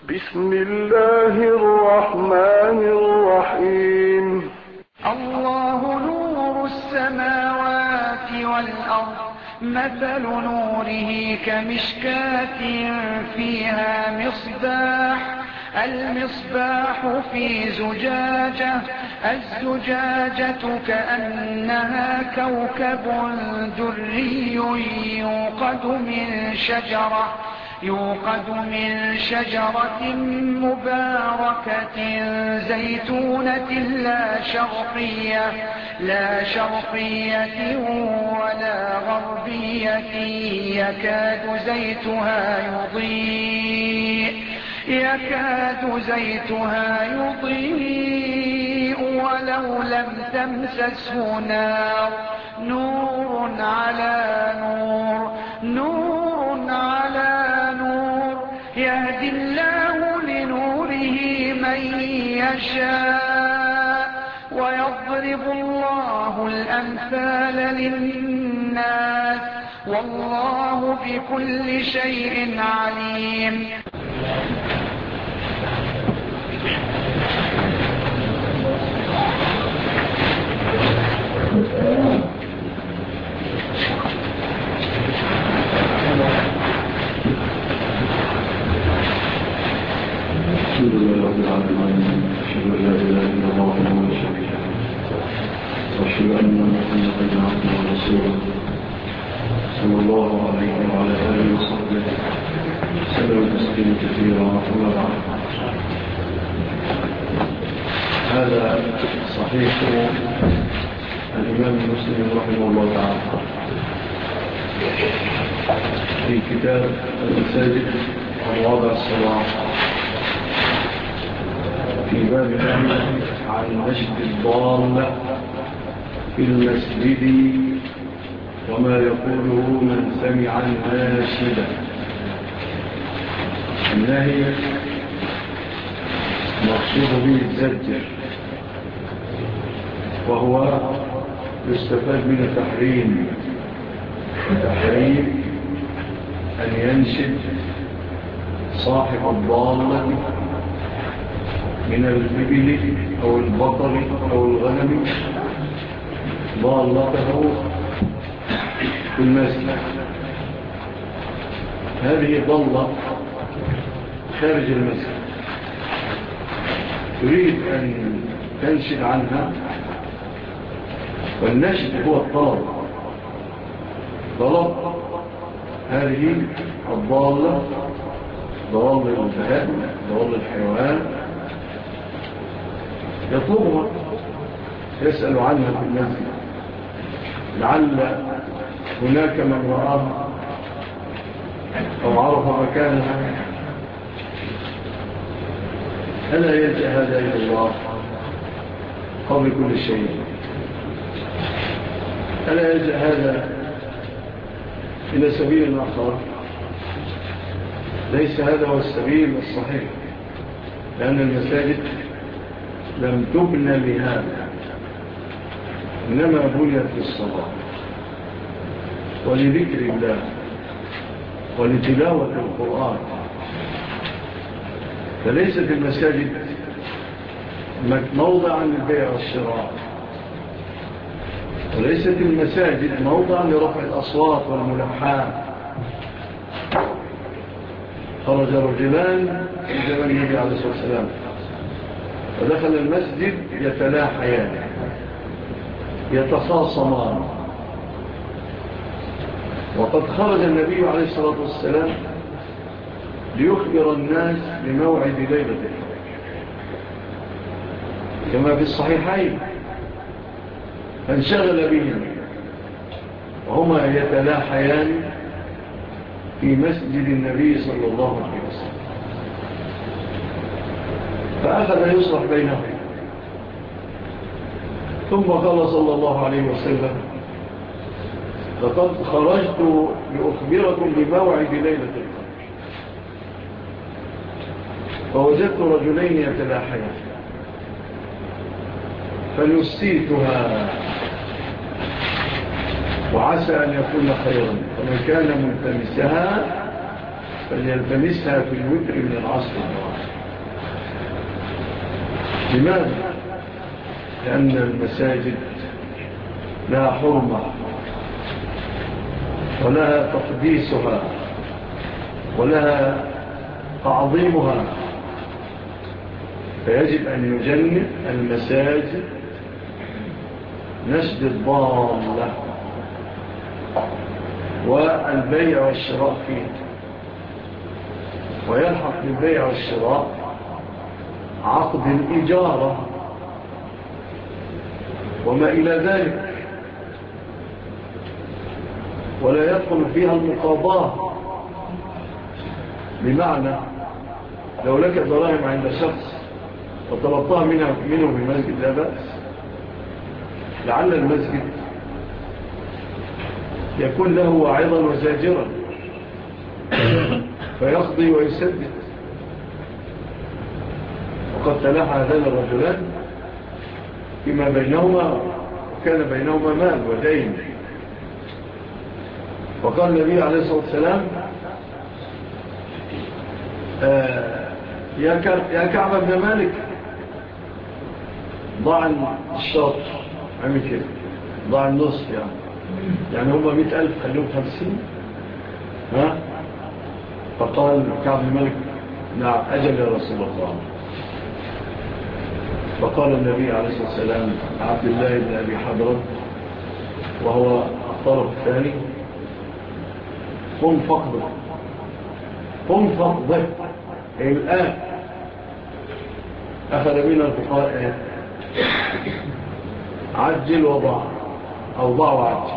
بسم الله الرحمن الرحيم. الله نور السماوات والأرض، مثل نوره كمشكاة فيها مصباح، المصباح في زجاجة، الزجاجة كأنها كوكب دري يوقد من شجرة مباركة زيتونة لا شرقية ولا غربية، يكاد زيتها يضيء ولو لم تمسسه نار، نور على نور، يهدي الله لنوره من يشاء، ويضرب الله الأمثال للناس، والله بكل شيء عليم. الحمد لله رب العالمين، أشهد أن لا إله إلا الله وحده لا شريك له، وأشهد أن محمدا عبده ورسوله صلى الله عليه وعلى آله وصحبه وسلم تسليما كثيرا. أما بعد، هذا صحيح الإمام مسلم رحمه الله تعالى في كتاب المساجد ومواضع الصلاة، في باب عن نشد الضال في المسجد وما يقوله من سمع الناشد. النهي مقصود به الزجر، وهو يستفاد من التحريم أن ينشد صاحب الضالة من الإبل أو البقر أو الغنم ضالته في المسجد. هذه ضالة خارج المسجد، تريد أن تنشد عنها، والنشد هو طلب هذه الضالة، ضال البهائم، ضال الحيوان، يطلبها، يسأل عنها في المسجد، لعل هناك من رآها أو عرف مكانها. ألا يلجأ هذا إلى الله قبل كل شيء؟ ألا يلجأ هذا إلى سبيل آخر؟ ليس هذا هو السبيل الصحيح، لأن المساجد لم تبنى لهذا، إنما بنيت للصلاة ولذكر الله ولتلاوة القرآن. فليست المساجد موضعا للبيع والشراء، وليست المساجد موضعا لرفع الأصوات والملحات. خرج رجلان في زمن النبي عليه الصلاة والسلام ودخل المسجد يتلاحيان يتخاصمان، وقد خرج النبي عليه الصلاة والسلام ليخبر الناس بموعد ليلة القدر كما في الصحيحين، فانشغل بهم وهما يتلاحيان في مسجد النبي صلى الله عليه وسلم، فأخذ يصلح بينهم. ثم قال صلى الله عليه وسلم: لقد خرجت لأخبركم بموعد ليلة القدر، فوجدت رجلين يتلاحيان فنسيتها، وعسى أن يكون خيرا، فمن كان ملتمسها فليلتمسها في الوتر من العصر الواحد. لماذا؟ لأن المساجد لها حرمة ولها تقديسها ولها تعظيمها، فيجب أن يجنب المساجد نشد الضالة والبيع والشراء فيه، ويلحق بالبيع والشراء عقد الإجارة وما إلى ذلك، ولا يدخل فيها المقاضاة. بمعنى لو لك دراهم عند شخص وطلبتها منه في المسجد لا بأس، لعل المسجد يكون له واعظا وزاجرا فيقضي ويسدد. وقد تلاحى هذان الرجلان فيما بينهما، وكان بينهما مال ودين، وقال النبي عليه الصلاة والسلام يا كعب بن مالك ضع الشاط، عمل كده ضع النصف، يعني هم 100,000 خلوهم 50. فقال كعب بن مالك نعم أجل يا رسول الله. فقال النبي عليه الصلاة والسلام عبد الله بن أبي حضرة وهو الطرف الثاني قم فقده الآن. أخذ من الفقراء عجل وضع، أو ضع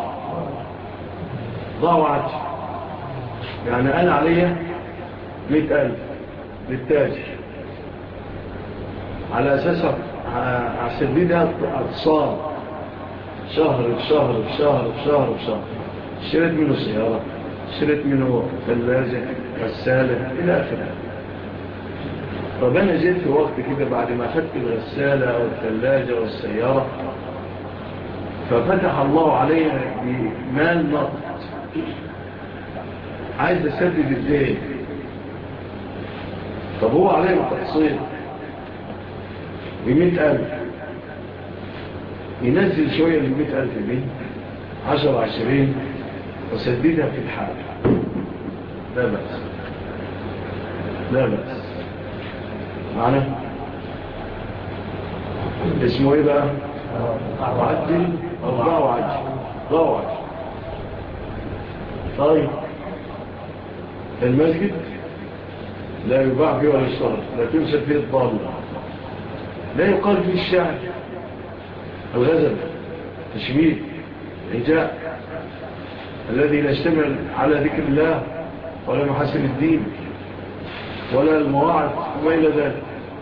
وعجل، يعني أنا علي 100,000 للتاجر على أساسها هسددها أتصال شهر بشهر بشهر بشهر بشهر. اشتريت منه سيارة، اشتريت منه ثلاجة غسالة إلى آخره. طب أنا جيت في وقت كده بعد ما أخذت الغسالة أو الثلاجة والسيارة ففتح الله علينا بمال نقد، عايز أسدد الدين. طب هو علينا تقصير ب100,000، ينزل شوية من 100,000 دي 10-20 وسددها في الحال، لا بأس معنى اسمه ايه بقى؟ عجل او ضع عجل. طيب المسجد لا يباع فيه ولا يشترط، لا تنسى فيه الضالة، لا يقال فيه الشعر، الغزل، تشميل، الهجاء الذي لا يشتمل على ذكر الله ولا محاسن الدين ولا المواعظ وما إلى ذلك.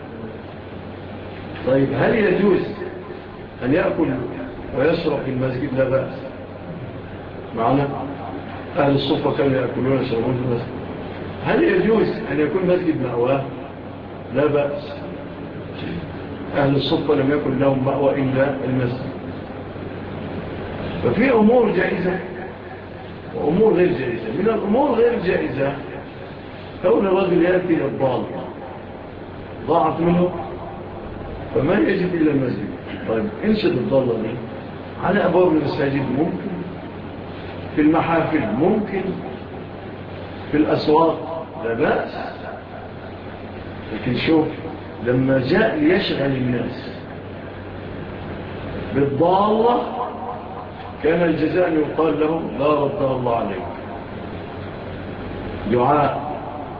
طيب هل يجوز أن يأكل ويشرب في المسجد؟ لا بأس. معنا أهل الصفة كانوا يأكلون ويشربون في المسجد. هل يجوز أن يكون مسجد مأواه؟ لا بأس. أهل الصفة لم يكن لهم مأوى إلا المسجد. ففي أمور جائزة وأمور غير جائزة. من الأمور غير جائزة كون الرجل يأتي للضال ضاعت منه فما يجب إلا المسجد. طيب انشد الضالة دي على أبواب المساجد، ممكن في المحافل، ممكن في الأسواق، لا بأس. لكن شوف لما جاء ليشغل الناس بالضالة كان الجزاء يقال لهم لا رد الله عليك، دعاء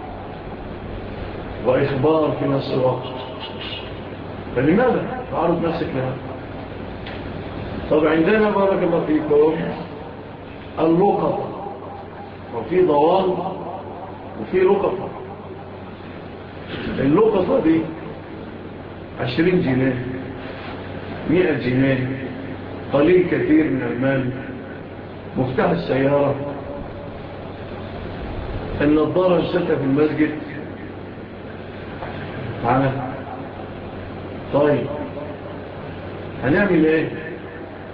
وإخبار في نفس الوقت. فلماذا تعرض نفسك لها؟ طب عندنا بارك الله فيكم اللقطة، وفي ضوال وفي لقطة. اللقطة دي 20 جنيه 100 جنيه، قليل كثير من المال، مفتاح السيارة، النظارة الستة في المسجد معنا. طيب هنعمل ايه؟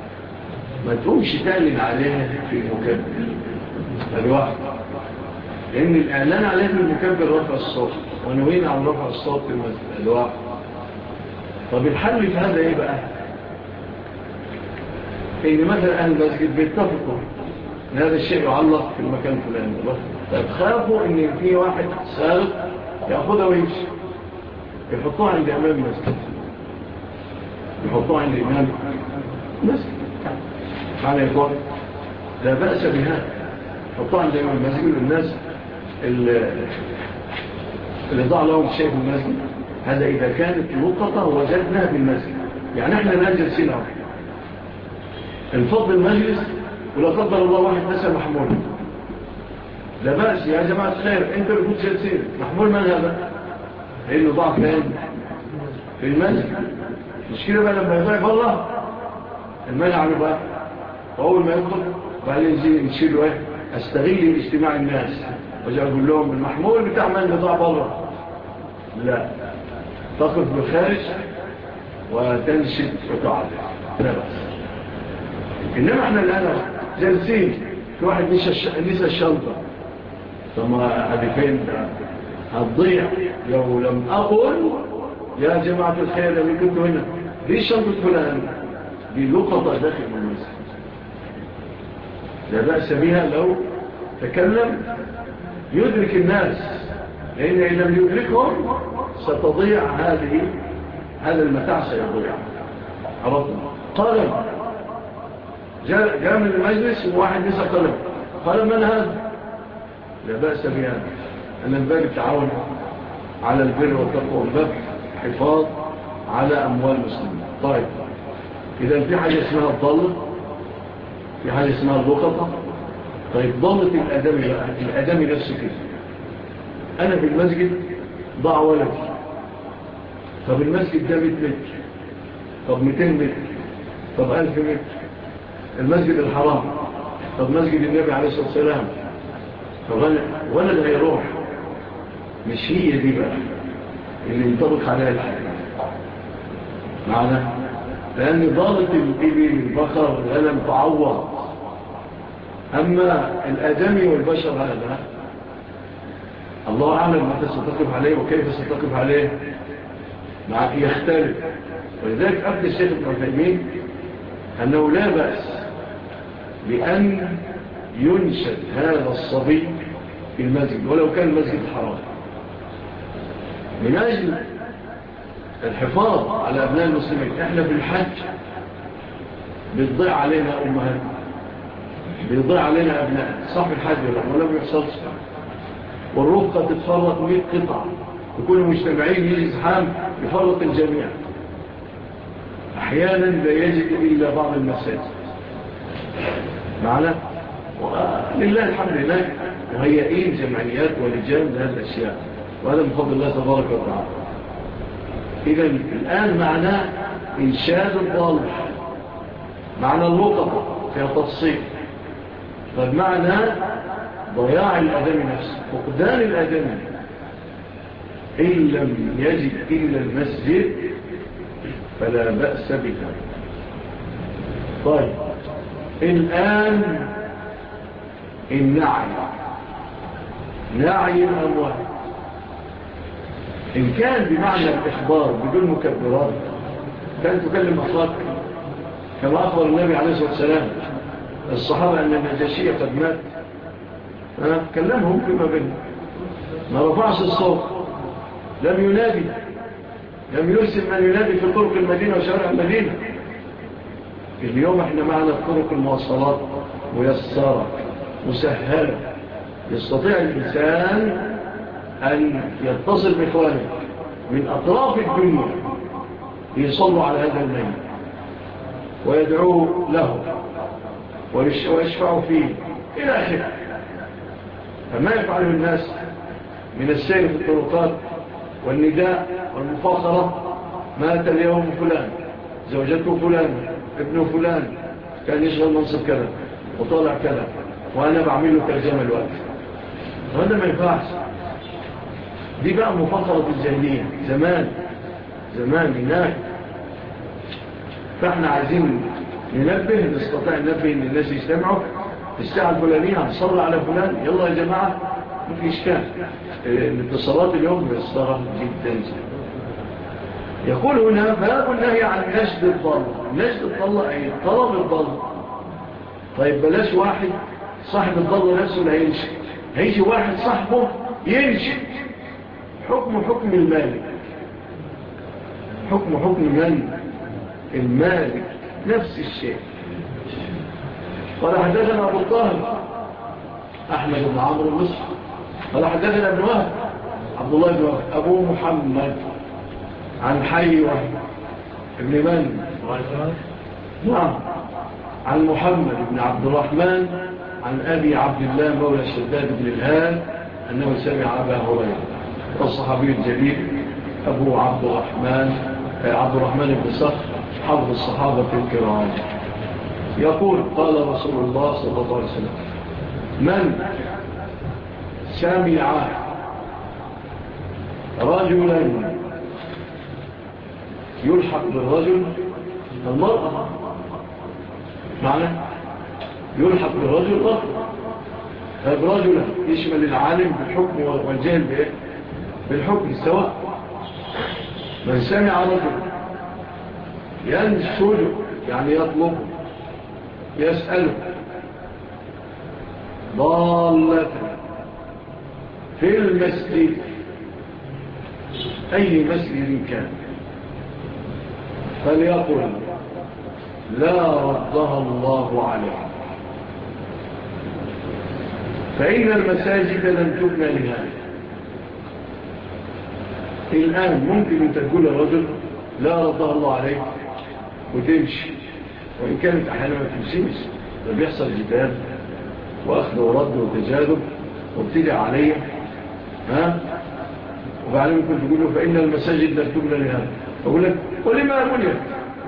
ما تقومش تعلن عليها في المكان الواحد، لأن الإعلان عليه المكبر رفع الصوت، ونوين عن رفع الصوت في الواقع. طب الحل في هذا إيه بقى؟ إن مثلا أهل المسجد بيتفقوا إن هذا الشيء يعلق في المكان الفلاني، فتخافوا إن في واحد سارق يأخذها ويمشي، يحطوه عند إمام المسجد، يحطوه عند إمام المسجد معنى يقول لا بأس بها، يحطوه عند إمام المسجد والناس اللي ضع لهم شيء في المسجد. هذا إذا كانت لقطة وجدناها في المسجد، يعني إحنا لا جلسين انفض المجلس ولا قدر الله واحد نسى محمول، لا بأس يا جماعة خير، انت اللي كنت جالسين محمول من هذا؟ لأنه ضعف فين؟ في المسجد. مش كده بقى لما يضيع بالله المنع عنه بقى، وأول ما يدخل بعدين نشيله ايه؟ استغل اجتماع الناس وجاء أقول لهم المحمول بتاع من اللي ضاع بالله، لا، تقف بالخارج وتنشد وتعرف، لا بأس. إنما احنا الآن جالسين في واحد نسى الشنطة، ثم هذه فين هتضيع لو لم أقول يا جماعة الخير اللي كنتوا هنا دي شنطة فلان، دي لقطة داخل المسجد، لا بأس بها لو تكلم يدرك الناس، لأن إن لم يدركهم ستضيع هذا المتاع سيضيع. عرفنا قال جاء من المجلس وواحد نسى قلم، قال من هذا؟ لا بأس بها، أن الباب التعاون على البر والتقوى والباب حفاظ على أموال المسلمين. طيب إذا في حاجة اسمها الضالة، في حاجة اسمها اللقطة. طيب ضالة الأدمي بقى، الأدمي نفسه كده، أنا في المسجد ضع ولدي، طب المسجد ده 100 متر، طب 200 متر، طب 1000 متر، المسجد الحرام، طب مسجد النبي عليه الصلاة والسلام، ولد هيروح، مش هي دي بقى اللي ينطبق عليها الحديث معنا، لأن ضالة الإبل البقر لم تعوض. أما الآدمي والبشر هذا الله أعلم متى ستقف عليه وكيف ستقف عليه، يختلف. ولذلك أبدأ الشيخ ابن عثيمين أنه لا بأس بأن ينشد هذا الصبي في المسجد ولو كان المسجد الحرام، من أجل الحفاظ على أبناء المسلمين. إحنا في الحج بيضيع علينا أمهات، بيضيع علينا أبناء، صح الحج ولا بيحصلش، والرفقة تتفرق 100 قطعة، يكون مجتمعين يجي زحام يفرق الجميع. أحيانا لا يجد إلا بعض المساجد معنا، ولله الحمد لله مهيئين جمعيات ولجان لهذه الأشياء، وهذا من فضل الله تبارك وتعالى. إذا الآن معناه إنشاد الضال، معنى اللقطة فيها تفصيل، فالمعنى ضياع الأدم نفسه، فقدان الأدم إن لم يجد إلا المسجد فلا بأس بها. طيب الآن النعي، نعي الأموال إن كان بمعنى الإخبار بدون مكبرات كان تكلم أخلاق، كما أخبر النبي عليه الصلاة والسلام الصحابة أن النجاشية قد مات، كلمهم فيما بينهم، ما رفعش الصوت، لم ينادي، لم يرسل من ينادي في طرق المدينة وشوارع المدينة. اليوم احنا معنا طرق المواصلات ميسرة مسهلة، يستطيع الإنسان أن يتصل بإخوانه من أطراف الدنيا ليصلوا على هذا الميت ويدعوا له ويشفعوا فيه إلى آخره. فما يفعله الناس من السير في الطرقات والنداء والمفاخرة، مات اليوم فلان، زوجته فلان، ابنه فلان كان يشغل منصب كذا وطالع كذا وأنا بعمل له ترجمة الوقت، وهذا ما ينفعش. دي بقى مفاخرة الجاهلية زمان هناك. فاحنا عايزين ننبه، نستطيع ننبه ان الناس يجتمعوا في الساعة الفلانية هنصلي على فلان، يلا يا جماعة في إشكال. الاتصالات اليوم ميسرة جدا. يقول هنا باب النهي عن نشد الضالة. نشد الضالة أي طلب الضالة. طيب بلاش واحد صاحب الضالة نفسه لا ينشد، هيجي واحد صاحبه ينشد. حكم المالك. حكم من المالك نفس الشيء. قال حدثنا أبو الطاهر أحمد بن عمرو المصري قال حدثنا ابن وهب عبد الله بن وهب أبو محمد عن حيوة ابن من؟ نعم، عن محمد بن عبد الرحمن عن أبي عبد الله مولى الشداد بن الهاد أنه سمع أبا هريرة الصحابي الجليل أبو عبد الرحمن بن صخر حفظ الصحابة الكرام يقول قال رسول الله صلى الله عليه وسلم من سمع رجلا يلحق بالرجل المرأة معنى يلحق بالرجل الرجل رجلا يشمل العالم بالحكم والجهل بالحكم سواء. من سمع رجل ينشد يعني يطلب يسأله ضالة في المسجد أي مسجد كان فليقل لا ردها الله عليه فإن المساجد لم تبنى لهذا. الآن ممكن أن تقول الرجل لا ردها الله عليه وتمشي، وإن كانت أحيانا ما تمشيش بيحصل جدال وأخذ ورد وتجاذب وابتدع عليه وبعدين ممكن تقول له فإن المساجد لم تبنى لهذا. أقول لك ولما أقول لك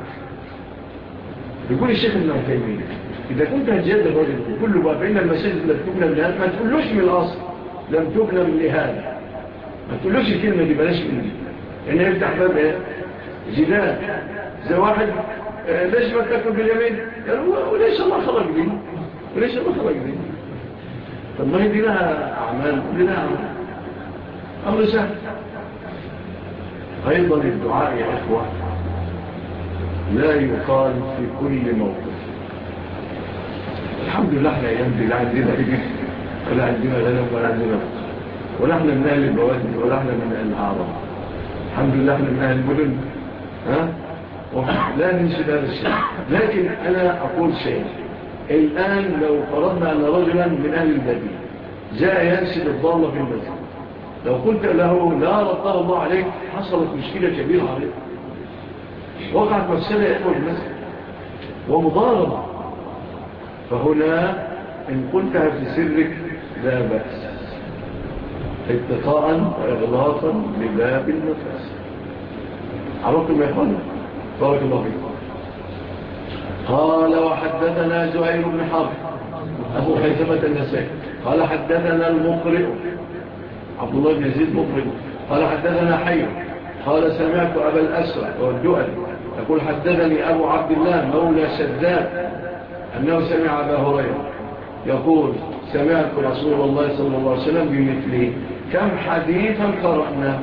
يقول الشيخ ابن عثيمين إذا كنت هتجادل الرجل وكل بقى فإن المساجد لم تبنى لهذا ما تقولوش من الأصل لم تبنى من لهذا، ما تقولوش الكلمة دي بلاش مني إنه يفتح باب إيه جدال. زي واحد ليش ما تأكل باليمين وليش الله خلق دي وليش الله خلق دي. طب ما هي دي لها أعمال لها أعمال أمر سهل. أيضا الدعاء يا إخوة لا يقال في كل موقف. الحمد لله احنا أيام دي لا عندنا إبل ولا عندنا غنم ولا عندنا ولا احنا من أهل البوادي ولا احنا من أهل الأعراب. الحمد لله احنا من أهل المدن لا ننشد هذا الشيء. لكن أنا أقول شيء الآن لو فرضنا أن رجلا من أهل البادية جاء ينشد الضالة في المسجد لو قلت له لا رضاه الله عليك حصلت مشكلة كبيرة عليك وقعت مفسدة يا إخوة المسجد ومضاربة. فهنا إن قلتها في سرك لا بأس اتقاء وإغلاقا لباب المفاسد. عرفتم يا إخوانا بارك الله فيكم. قال وحدثنا زهير بن حرب أبو خيثمة النسائي قال حدثنا المقرئ عبد الله بن يزيد مقرئ قال حدثنا حي قال سمعت أبا الأسود والدؤل يقول حدثني أبو عبد الله مولى شداد أنه سمع أبا هريرة يقول سمعت رسول الله صلى الله عليه وسلم بمثله. كم حديثا قرأنا؟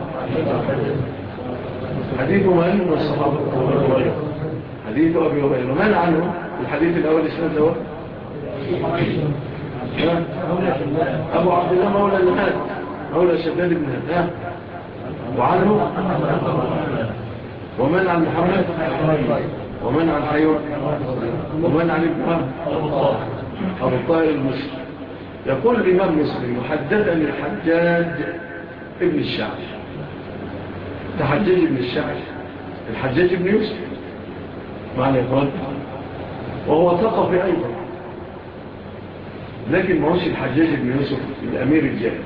حديث من الصحابة؟ حديث أبي هريرة. من عنه الحديث الأول اسمه دوت أبو عبد الله مولى النهاد مولى شداد بن هاد وعنه ومن عن محمد ومن عن حيوان ومن عن ابن أبو الطاهر المسلم. يقول الإمام مسلم محدثني الحجاج ابن الشعب. تحجاج ابن الشعب الحجاج ابن يوسف معنى يقول وهو ثقفي أيضا لكن ما هوش الحجاج ابن يوسف الأمير الجائر.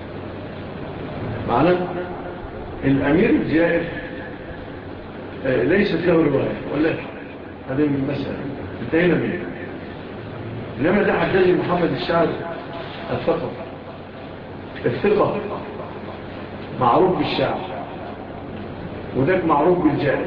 معنى الأمير الجائر ليست له رواية ولا هذه من المسألة انتهينا منه. إنما ده حجاج محمد الشعب الثقة معروف بالشعب وذاك معروف بالجائر.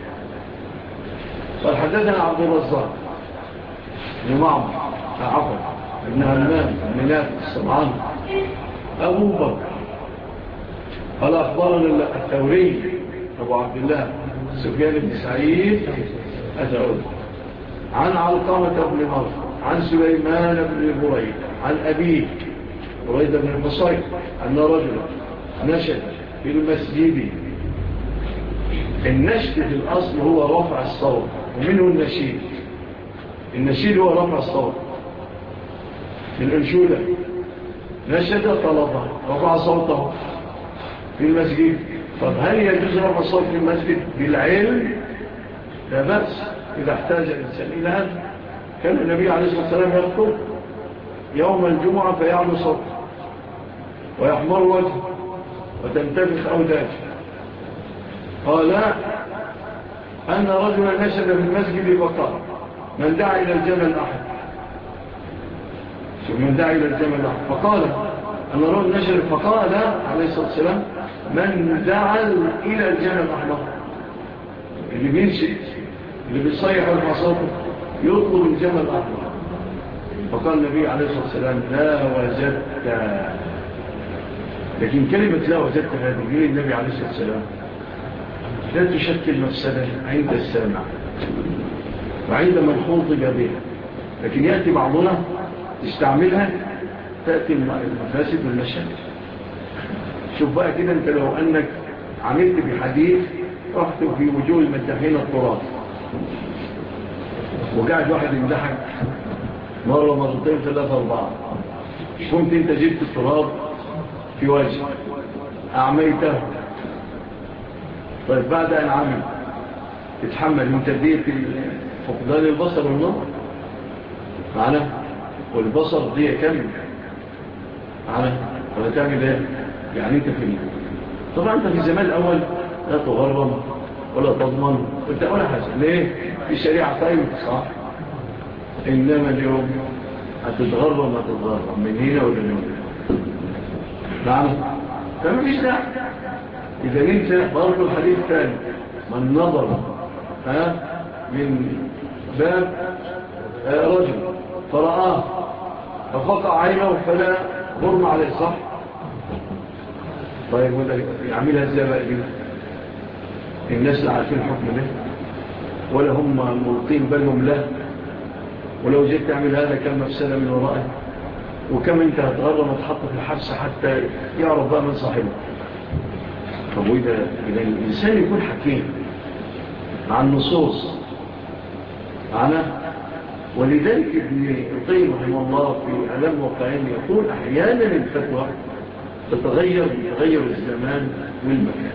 قال حدثنا عبد الرزاق بن معمر عفوا ابن همام بن نافع الصنعاني أبو بكر قال أخبرنا الثوري أبو عبد الله سفيان بن سعيد الثوري عن علقمة بن مرثد عن سليمان بن بريد عن أبيه بريد بن الحصير أن رجلا نشد في المسجد. النشد في الأصل هو رفع الصوت ومنه النشيد. النشيد هو رفع الصوت. الأنشودة نشد طلبه رفع صوته في المسجد. طب هل يجوز رفع الصوت في المسجد بالعلم؟ لا بأس إذا احتاج الإنسان إلى هذا. كان النبي عليه الصلاة والسلام يخطب يوم الجمعة فيعلو صوته ويحمر وجهه وتنتفخ أوداجه. قال أن رجلا نشد في المسجد فقال من دعا إلى الجمل أحد. من دعا إلى الجمل أحد فقال أن رجل نشد فقال عليه الصلاة والسلام من دعا إلى الجمل أحد. اللي بينشد اللي بيصيح الفصاطة يطلب الجمل أحد. فقال النبي عليه الصلاة والسلام لا وجدت. لكن كلمة لا وجدت هذه يقول النبي عليه الصلاة والسلام لا تشكل مفسدة عند السامع وعند من خلطب بها. لكن يأتي بعضنا تستعملها تأتي المفاسد والمشاكل. شوف بقى كده انت لو أنك عملت بحديث رحت في وجوه المدحين التراب وقاعد واحد يمدحك مرة مرتين ثلاثة أربعة كنت انت جبت التراب في وجه أعميته. طيب بعد أن عمل تتحمل من تدية فقدان البصر والنظر معنا والبصر دي كامل معنا ولا تعمل ايه يعني انت في طبعا انت في الزمان الأول لا تغرم ولا تضمن وانت ولا حاجة ليه في الشريعة طيب صح. إنما اليوم هتتغرم من هنا ولا من هنا نعم فما فيش داعي. إذا انت برضو الحديث الثاني من نظر من باب رجل فرآه ففقع عينه فلا غرم عليه صح. طيب يعملها ازاي بقى دي؟ الناس لا عارفين الحكم ده ولا هم ملقين بالهم له. ولو جيت تعمل هذا كم مفسدة من ورائه وكم انت هتغرم وتحط في الحبس حتى يعرف بقى من صاحبه. طب وإذا الإنسان يكون حكيم مع النصوص معنا. ولذلك ابن القيم رحمه الله في ألم وقعين يقول أحيانا الفتوى تتغير الزمان والمكان.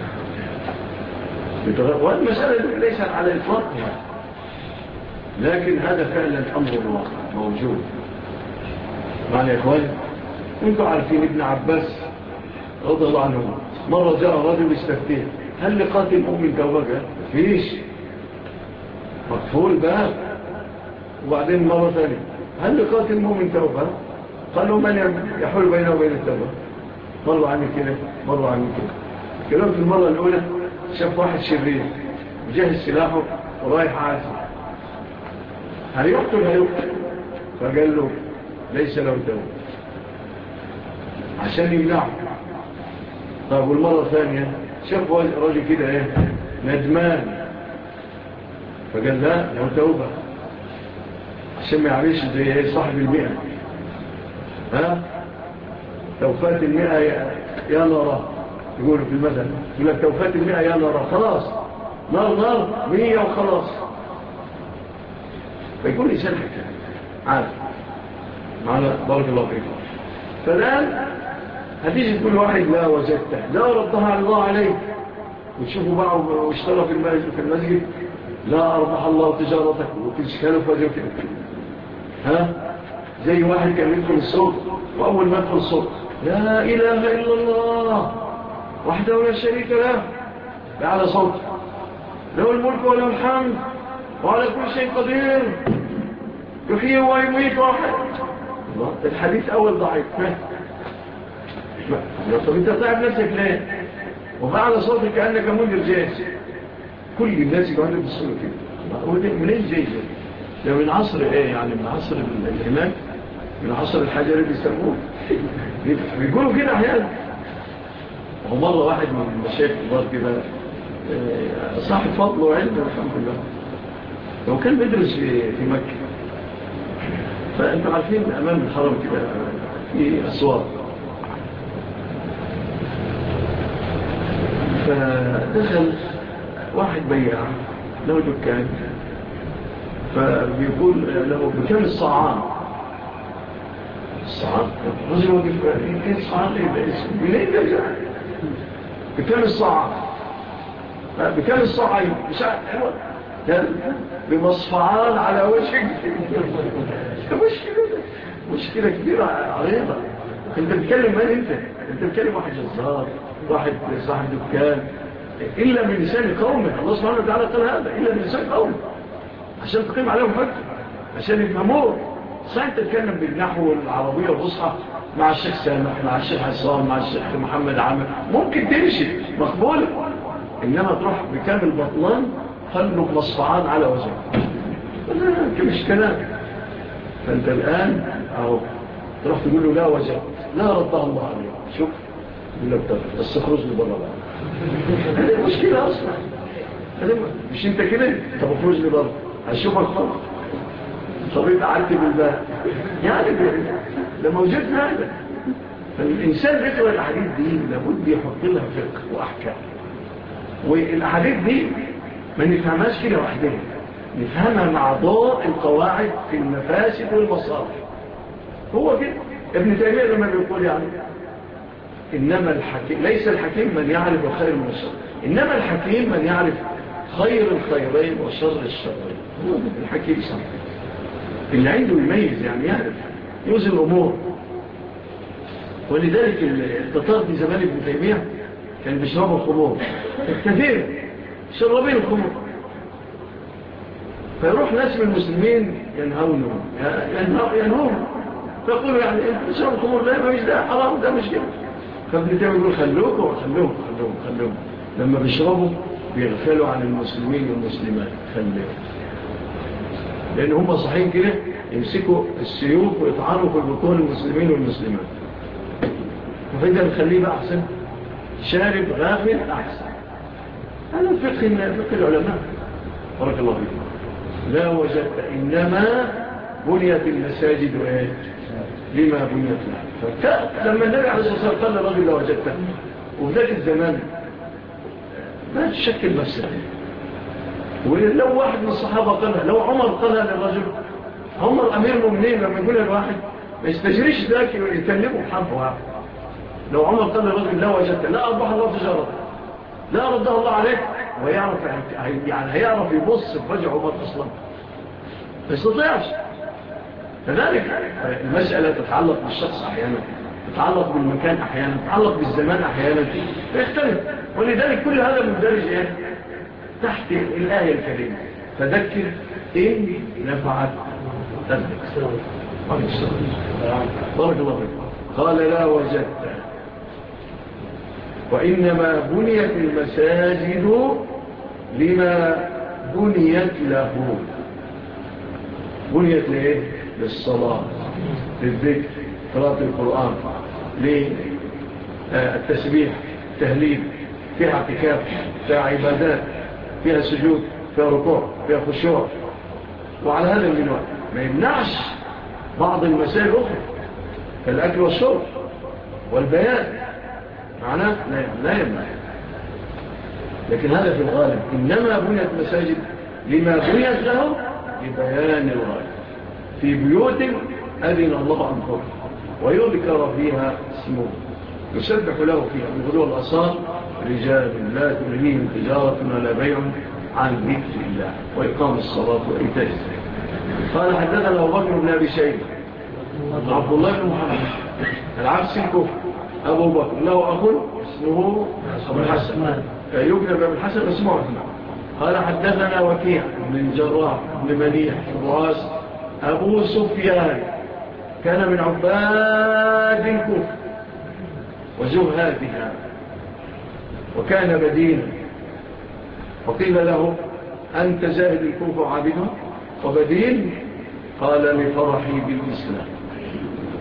والمسألة ليست على إطلاقها لكن هذا فعلا أمر الواقع موجود معنا يا إخواني. وانتم عارفين ابن عباس رضي الله عنه مرة جاء رجل يستفتيه هل لقاتل مؤمن توبة؟ فيش مقفول باب. وبعدين مرة ثانية هل لقاتل مؤمن توبة؟ قالوا من يحول بينه وبين التوبة؟ مرة عني كده مرة عني كده. كلام في المرة الأولى شاف واحد شرير وجهز سلاحه ورايح عازم هيقتل فقال له ليس له توبة عشان يمنعه. طيب والمرة الثانية شاف راجل كده ايه ندمان فقال لا له توبة عشان ما يعرفش زي ايه صاحب المئة توفات المئة يا نارا يقولوا في المثل يقول لك توفات المئة يا نارا خلاص نار 100 وخلاص. فيكون إنسان حكام عارف معنا بارك الله فيكم. فالآن هتيجي تقول واحد لا وجدته لا ردها على الله عليه وتشوفوا بقى واشترى في المسجد لا أربح الله تجارتك وتشكاله فجأة زي واحد كان يدخل السوق وأول ما يدخل السوق لا إله إلا الله وحده لا شريك له على صوت له الملك وله الحمد وعلى كل شيء قدير يحيي ويميت واحد. الحديث أول ضعيف طب انت تعب نفسك ليه وفعل صوتك كأنك مدير جيش. كل الناس يقول لك بالصورة كده منين جيش ده من عصر ايه يعني من عصر الإمام من عصر الحجر اللي يسموه بيقولوا كده أحيانا. ومرة واحد من المشايخ كبار كده صاحب فضل وعلم الحمد لله، هو كان بيدرس في مكة، فأنتم عارفين أمام الحرم كده في أسواق، فدخل واحد بياع له دكان، فبيقول له بكم الصاعان؟ الصاعان رجل وقف كيف الصاعان منين ترجع؟ بكم الصاعان؟ بكم الصاعين؟ مش عارف بمصفعان على وجهك. مشكلة كبيرة عريضة. انت بتكلم من انت بتكلم واحد جزار، واحد صاحب دكان، إلا من لسان قومه. الله سبحانه وتعالى قال هذا إلا من لسان قومه عشان تقيم عليهم حجة، عشان يفهموه. صحيح تتكلم بالنحو العربية الفصحى مع الشيخ سامح، مع الشيخ حسان، مع الشيخ محمد عامر، ممكن تمشي مقبولة. إنما تروح بكامل بطلان قلب مصفعان على وجهه، مش كلام. فأنت الآن أهو تروح تقول له لا وجهت، لا ردها الله عليه، شوف يقول لك بس اخرج لي بره بقى. هذه مشكلة أصلا. مش أنت كده؟ طب اخرج لي بره هشوفك بره. طبيب قعدت بالباب يعني ده موجود هذا. فالإنسان بيقرأ الأحاديث دي لابد يحط لها فقه وأحكام، والأحاديث دي ما نفهمهاش كده وحدها، نفهمها مع ضوء القواعد في المفاسد والمصالح. هو كده ابن تيمية لما بيقول يعني إنما الحكيم ليس الحكيم من يعرف الخير من الشر، إنما الحكيم من يعرف خير الخيرين وشر الشرين. هو الحكيم صح اللي عنده يميز، يعني يعرف يوزن الأمور. ولذلك التتار في زمان ابن تيمية كان بيشربوا الخمور كثير، شربين الخمور، فيروح ناس من المسلمين ينهونهم فيقولوا يعني انت تشرب الخمور ده مش ده حرام، ده مش كده. فابن تيمية يقول خلوهم لما بيشربوا بيغفلوا عن المسلمين والمسلمات، خلوهم، لأن هم صحيحين كده يمسكوا السيوف ويطعنوا في بطون المسلمين والمسلمات. وفيدا نخليه بقى أحسن، شارب غافل أحسن. هذا فقه العلماء بارك الله فيكم. لا وجدت إنما بنيت المساجد لما بنيت لها. لما النبي عليه الصلاة والسلام قال للرجل لا وجدت، وفي ذلك الزمان ما تشكل نفسه. ولو واحد من الصحابة قالها، لو عمر قالها للرجل، عمر أمير المؤمنين لما يقولها الواحد ما يستجريش ذاك يكلمه بحبه واحد. لو عمر قال للرجل لا وجدت، لا أربح الله تجارة، لا ردها الله عليك، ويعرف يعني هيعرف يبص في وجه عمر أصلا ما يستطيعش. فذلك المسألة تتعلق بالشخص أحيانا، تتعلق بالمكان أحيانا، تتعلق بالزمان أحيانا، فيختلف. ولذلك كل هذا مندرج تحت الآية الكريمة، فذكر إن نفعت تذكر. بارك الله فيكم. قال لا وجدت، وإنما بنيت المساجد لما بنيت له. بنيت لإيه؟ للصلاة، للذكر، قراءة القرآن، للتسبيح، تهليل، فيها اعتكاف، فيها عبادات، فيها سجود، فيها ركوع، فيها خشوع. وعلى هذا المنوع ما يمنعش بعض المسائل الأخرى كالأكل والشرب والبيان، معناه لا يمنع، لكن هذا في الغالب. إنما بنيت مساجد لما بنيت له لبيان الغالب، في بيوت أذن الله أن ترفع ويذكر فيها اسمه يسبح له فيها بالغدو والآصال رجال لا تلهيهم تجارة ولا بيع عن ذكر الله وإقام الصلاة وإيتاء الزكاة. قال حدثنا أبو بكر بن أبي شيبة عبد الله بن محمد العبسي الكوفي أبو بكر له أخ اسمه أبو الحسن، يكنى بأبو الحسن اسمه عثمان. قال حدثنا وكيع بن الجراح بن منيح رؤاس أبو سفيان، كان من عباد الكوفة وزهادها، وكان بدينا، وقيل له أنت زاهد الكوفة وعابده وبدين، قال لفرحي بالإسلام.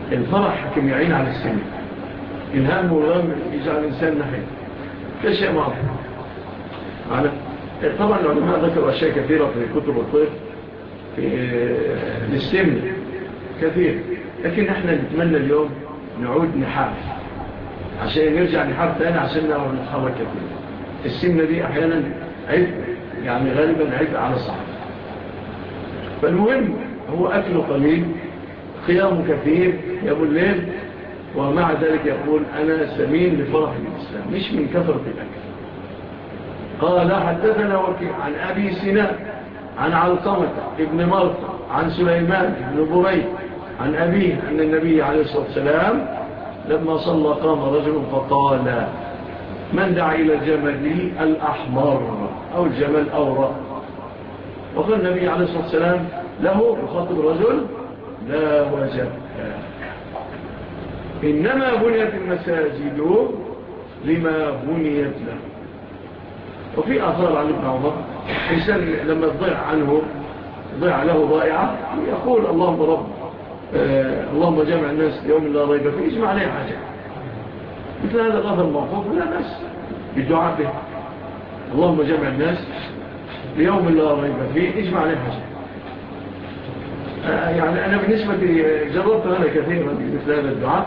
الفرح كم يعين على السن، الهم والغم يجعل الإنسان نحن كشيء معه معنا. طبعا العلماء ذكروا أشياء كثيرة في كتب الطب في السن كثير، لكن احنا نتمنى اليوم نعود نحاف عشان نرجع نحاف تاني عشان نعرف نتحرك كثير. السن دي أحيانا عبء، يعني غالبا عبء على الصحة. فالمهم هو أكله قليل، قيامه كثير يابو الليل، ومع ذلك يقول أنا سمين لفرح الإسلام مش من كثرة الأكل. قال حدثنا وكيع عن أبي سنان عن علقمة ابن مرثى عن سليمان بن بريد عن أبيه أن النبي عليه الصلاة والسلام لما صلى قام رجل فقال من دعا إلى جملي الأحمر أو الجمل الأورق. وقال النبي عليه الصلاة والسلام له يخاطب الرجل لا وجب، إنما بنيت المساجد لما بنيت له. وفي آثار عن ابن عمر إنسان لما ضيع له ضائعة يقول اللهم رب اللهم جمع الناس يوم لا ريب فيه اجمع عليه حاجة. مثل هذا الأثر الموقوف لا ناس بالدعاء به اللهم جمع الناس ليوم لا ريب فيه اجمع عليه حاجة. يعني أنا بالنسبة لي جربت أنا كثيرا مثل هذا الدعاء،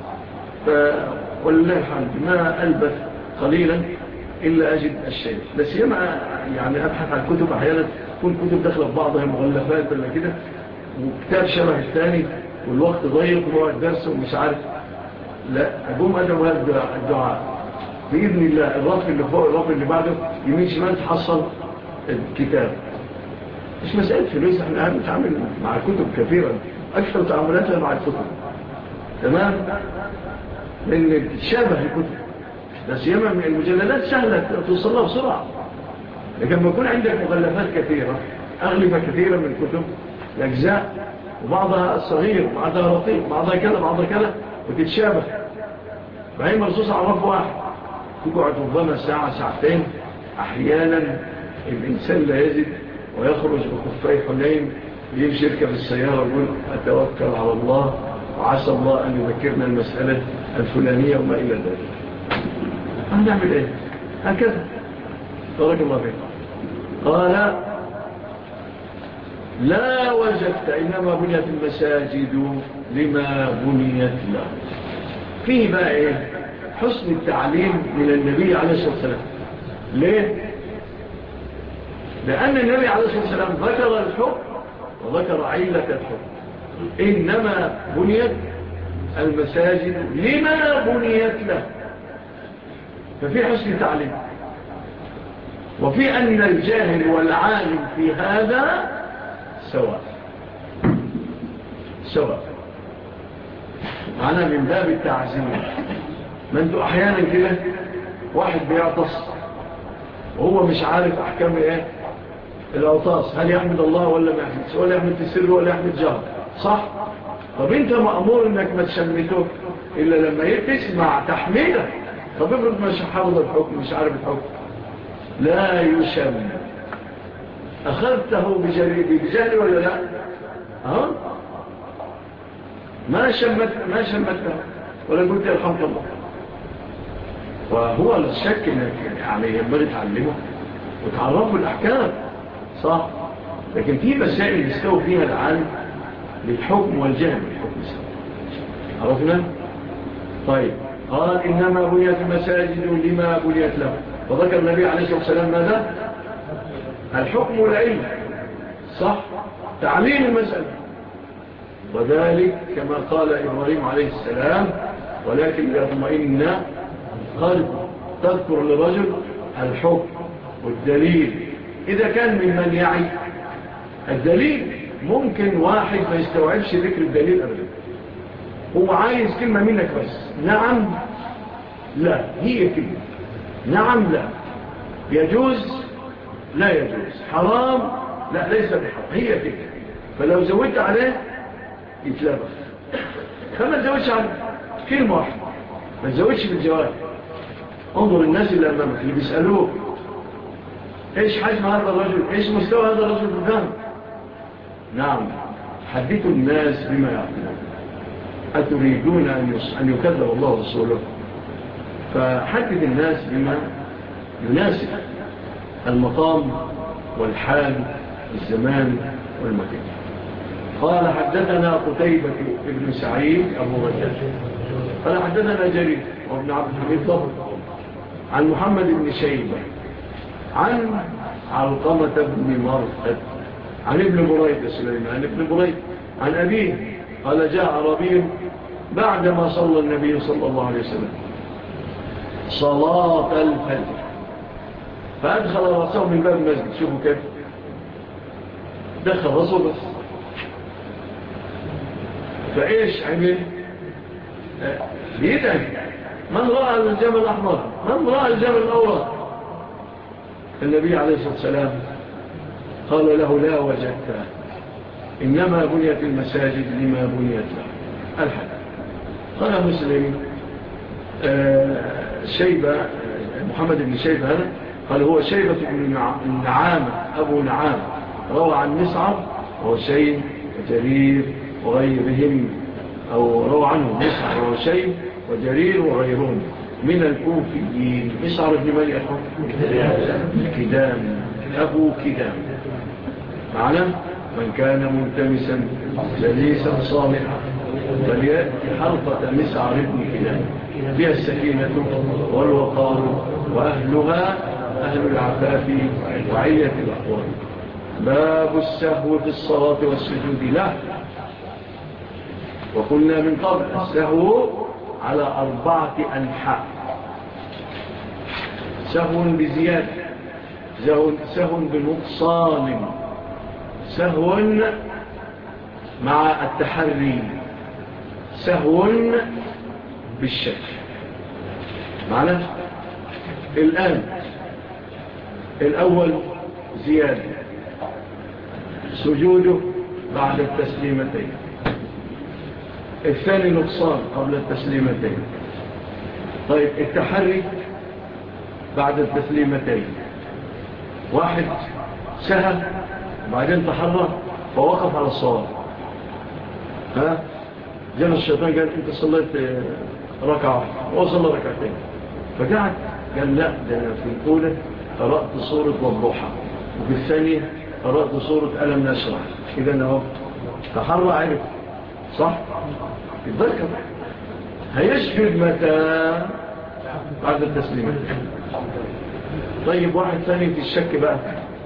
ولله الحمد ما ألبث قليلا إلا أجد الشيء. بس يعني أبحث عن كتب أحيانا تكون كتب داخله في بعضها مغلفات ولا كده، وكتاب شبه الثاني والوقت ضيق وموعد درس ومش عارف، لا أقوم أدعو هذا الدعاء بإذن الله. الرف اللي فوق الرف اللي بعده يمين شمال تحصل الكتاب. مش مسألة فلوس، احنا نتعامل مع الكتب كثيرا، أكثر تعاملاتها مع الكتب تمام، لأن تشابه الكتب. بس يما من المجلدات سهلة توصلها بسرعة، لكن لما يكون عندك مغلفات كثيرة أغلفة كثيرة من الكتب الأجزاء وبعضها صغير بعضها رطيق بعضها كذا بعضها كذا وتتشابه، فهي مرصوصة على رف واحد تقعد ربما ساعة ساعتين. أحيانا الإنسان لا يزد ويخرج بخفي حنين يمشي يركب السيارة ويقول أتوكل على الله وعسى الله أن يذكرنا المسألة الفلانية وما إلى ذلك. هنعمل إيه؟ هكذا بارك الله فيك. قال لا وجدت إنما بنيت المساجد لما بنيت له. فيه بقى إيه؟ حسن التعليم من النبي عليه الصلاة والسلام. ليه؟ لأن النبي عليه الصلاة والسلام ذكر الحكم وذكر علة الحكم. إنما بنيت المساجد لما بنيت له، ففي حسن تعليم. وفي أن الجاهل والعالم في هذا سواء معنا من باب التعزيم. ما انتوا أحيانا كده واحد بيعطس وهو مش عارف أحكام إيه العطاس، هل يحمد الله ولا ما يحمد، ولا يحمد السر ولا يحمد جهر، صح؟ طب انت مأمور انك ما تشمتوك إلا لما تسمع تحميله. طب افرض مش حافظ الحكم مش عارف الحكم، لا يشم، أخذته بجهل ولا لا؟ ما شمته ولا قلت الحمد الله. وهو الشك انك يعني ينبغي تعلمه وتعرفه الأحكام، صح؟ لكن في مسائل يستوى فيها العالم للحكم والجهل بالحكم سوا. عرفنا؟ طيب قال إنما بنيت المساجد لما بنيت له. وذكر النبي عليه الصلاة والسلام ماذا؟ الحكم والعلم، صح؟ تعليم المسألة. وذلك كما قال إبراهيم عليه السلام ولكن يطمئن قلبه. تذكر للرجل الحكم والدليل. إذا كان ممن يعي الدليل ممكن واحد ما يستوعبش ذكر الدليل أبدا، هو عايز كلمة منك بس، نعم لا، هي كلمة نعم لا، يجوز لا يجوز، حرام لا ليس بحرام، هي كلمة. فلو زودت عليه يتلبخ. فما تزودش عليه كلمة واحدة، ما تزودش بالجواب. انظر الناس اللي أمامك اللي بيسألوه ايش حجم هذا الرجل، ايش مستوى هذا الرجل بالفهم. نعم، حدثوا الناس بما يعلمون. أتريدون أن يكذب الله ورسوله؟ فحدث الناس بما يناسب المقام والحال والزمان والمكان. قال حدثنا قتيبة بن سعيد أبو رجاء قال حدثنا جرير وابن عبد الحميد ضبط عن محمد بن شيبة عن علقمة بن مرقد عن ابن بريد سليمان ابن بريد عن أبيه قال جاء عربي بعدما صلى النبي صلى الله عليه وسلم صلاة الفجر فأدخل رأسه من باب المسجد. شوفوا كيف دخل رأسه بس. فإيش عمل؟ بيدعي من رأى الجبل الأحمر من رأى الجبل الأورق. النبي عليه الصلاة والسلام قال له لا وجدت إنما بنيت المساجد لما بنيت له الحد. قال مسلم شيبة محمد بن شيبة هذا قال هو شيبة بن نعامة أبو نعامة روى عن مسعر وشيب وجرير وغيرهم أو روى عنه مسعر وشيب وجرير وغيرهم من الكوفيين. مسعر بن مالي كدام أبو كدام معنا من كان ملتمسا جليسا صالحا فليأتي حلقة مسعر بن كدام فيها السكينة والوقار وأهلها أهل العفاف وعية الأقوال. باب السهو في الصلاة والسجود له. وقلنا من قبل السهو على 4 أنحاء: سهو بزيادة، سهو بنقصان، سهو مع التحري، سهو بالشك. معنا الآن الأول زيادة سجوده بعد التسليمتين، الثاني نقصان قبل التسليمتين. طيب التحري بعد التسليمتين، واحد سهل وبعدين تحرى فوقف على الصواب، جاء الشيطان قال انت صليت ركعة وصلى ركعتين، فقعد قال لا ده أنا في الأولى قرأت سورة والضحى وفي الثانية قرأت سورة ألم نشرح. إذا أنه تحرى عرف صح؟ الذكر هيسجد متى؟ بعد التسليمات. طيب واحد ثاني في الشك بقى،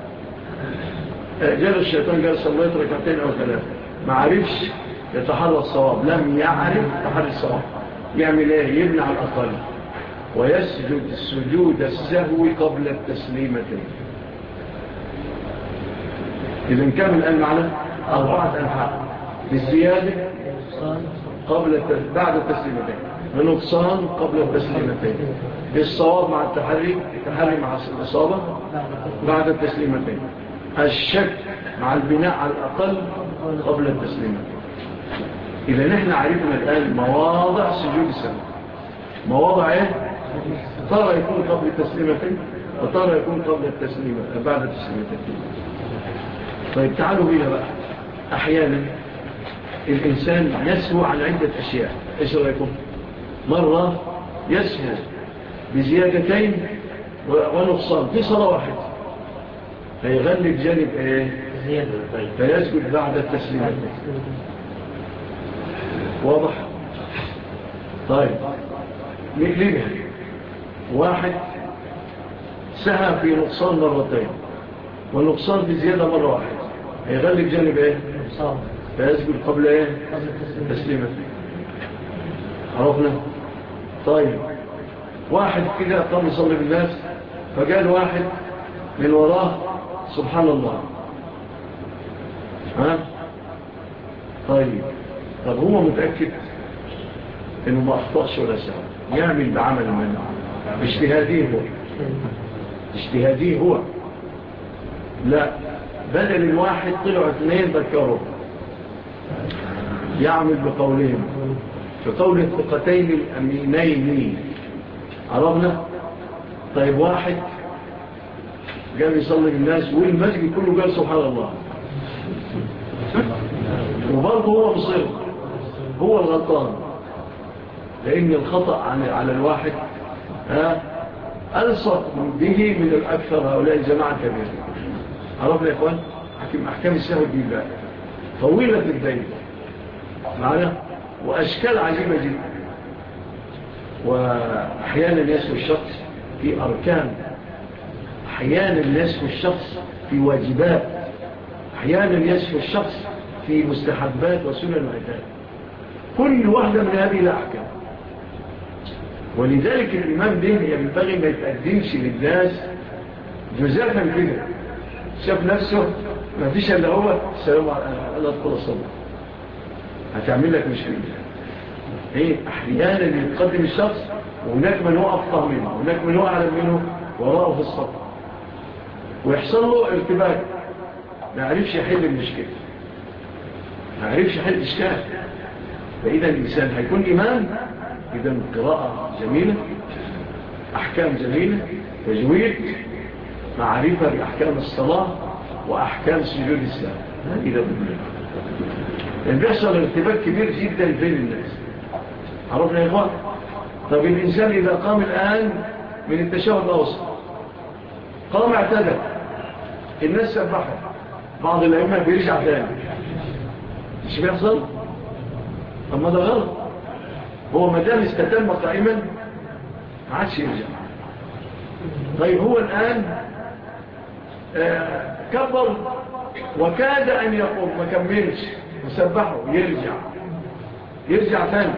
جاء الشيطان قال صليت ركعتين أو 3 ما عرفش يتحرى الصواب، لم يعرف تحري الصواب، يعمل ايه؟ يبني على الأقل ويسجد السجود السهو قبل التسليمتين. إذن كامل الآن معنا 4 أنحاء: بالزيادة بعد التسليمتين، بالنقصان قبل التسليمتين، بالصواب مع التحري مع الإصابة بعد التسليمتين، الشك مع البناء على الأقل قبل التسليمتين. إذا نحن عرفنا الآن مواضع سجود السهو. مواضع ايه؟ ترى يكون قبل التسليمتين وترى يكون قبل التسليمة بعد التسليمتين. طيب تعالوا بينا بقى. أحيانا الإنسان يسهو عن عدة أشياء. إيش رأيكم؟ مرة يسهو بزيادتين ونقصان في صلاة واحدة، فيغلب جانب ايه؟ فيسجد بعد التسليمتين. واضح؟ طيب نقلبها. واحد سهى في نقصان مرتين والنقصان في زيادة مرة واحدة، هيغلب جانب ايه؟ فيسجد قبل ايه؟ تسليمتين. عرفنا؟ طيب واحد كده قام يصلي بالناس فقال واحد من وراه سبحان الله، طيب طب هو متأكد انه ما اخطأش ولا سهى، يعمل بعمل منه اجتهاديه هو لا، بدل الواحد طلعوا 2 ذكروا، يعمل بقولهم بقول الثقتين الأمينين. عرفنا؟ طيب واحد قال يصلي بالناس والمسجد كله قال سبحان الله وبرضه هو مصير، هو الغلطان، لأن الخطأ على الواحد ألصق به من الأكثر هؤلاء الجماعة الكبيرة. عرفنا يا إخوان؟ أحكام السهو دي بقى طويلة الدين معنا وأشكال عجيبة جدا. وأحيانا يسهو الشخص في أركان، أحيانا يسهو الشخص في واجبات، أحيانا يسهو الشخص في مستحبات وسنن وعداد. كل واحدة من هذه لا أحكام. ولذلك الإمام ده ينبغي ما يتقدمش للناس جزافا كده، شاف نفسه ما فيش إلا هو السلام على أدخل الصلاة، هتعمل لك مشكلة. أحيانا يتقدم الشخص وهناك من هو أفضل منه وهناك من هو أعلم منه وراءه في الصف، ويحصل له ارتباك، ما يعرفش يحل المشكلة، ما يعرفش يحل الإشكال. فإذا الإنسان هيكون إمام، إذا قراءة جميلة، أحكام جميلة، تجويد، معرفة بأحكام الصلاة وأحكام سجود السهو. إذا يعني بيحصل ارتباك كبير جدا بين الناس. عرفنا يا إخوان؟ طب الإنسان إذا قام الآن من التشهد الأوسط، قام اعتدل، الناس سبحوا، بعض الأئمة بيرجع ثاني، مش بيحصل؟ طب ما ده غلط. هو مدام استتم قائما ما عادش يرجع. طيب هو الآن كبر وكاد أن يقوم، ما كملش وسبحه، يرجع ثاني،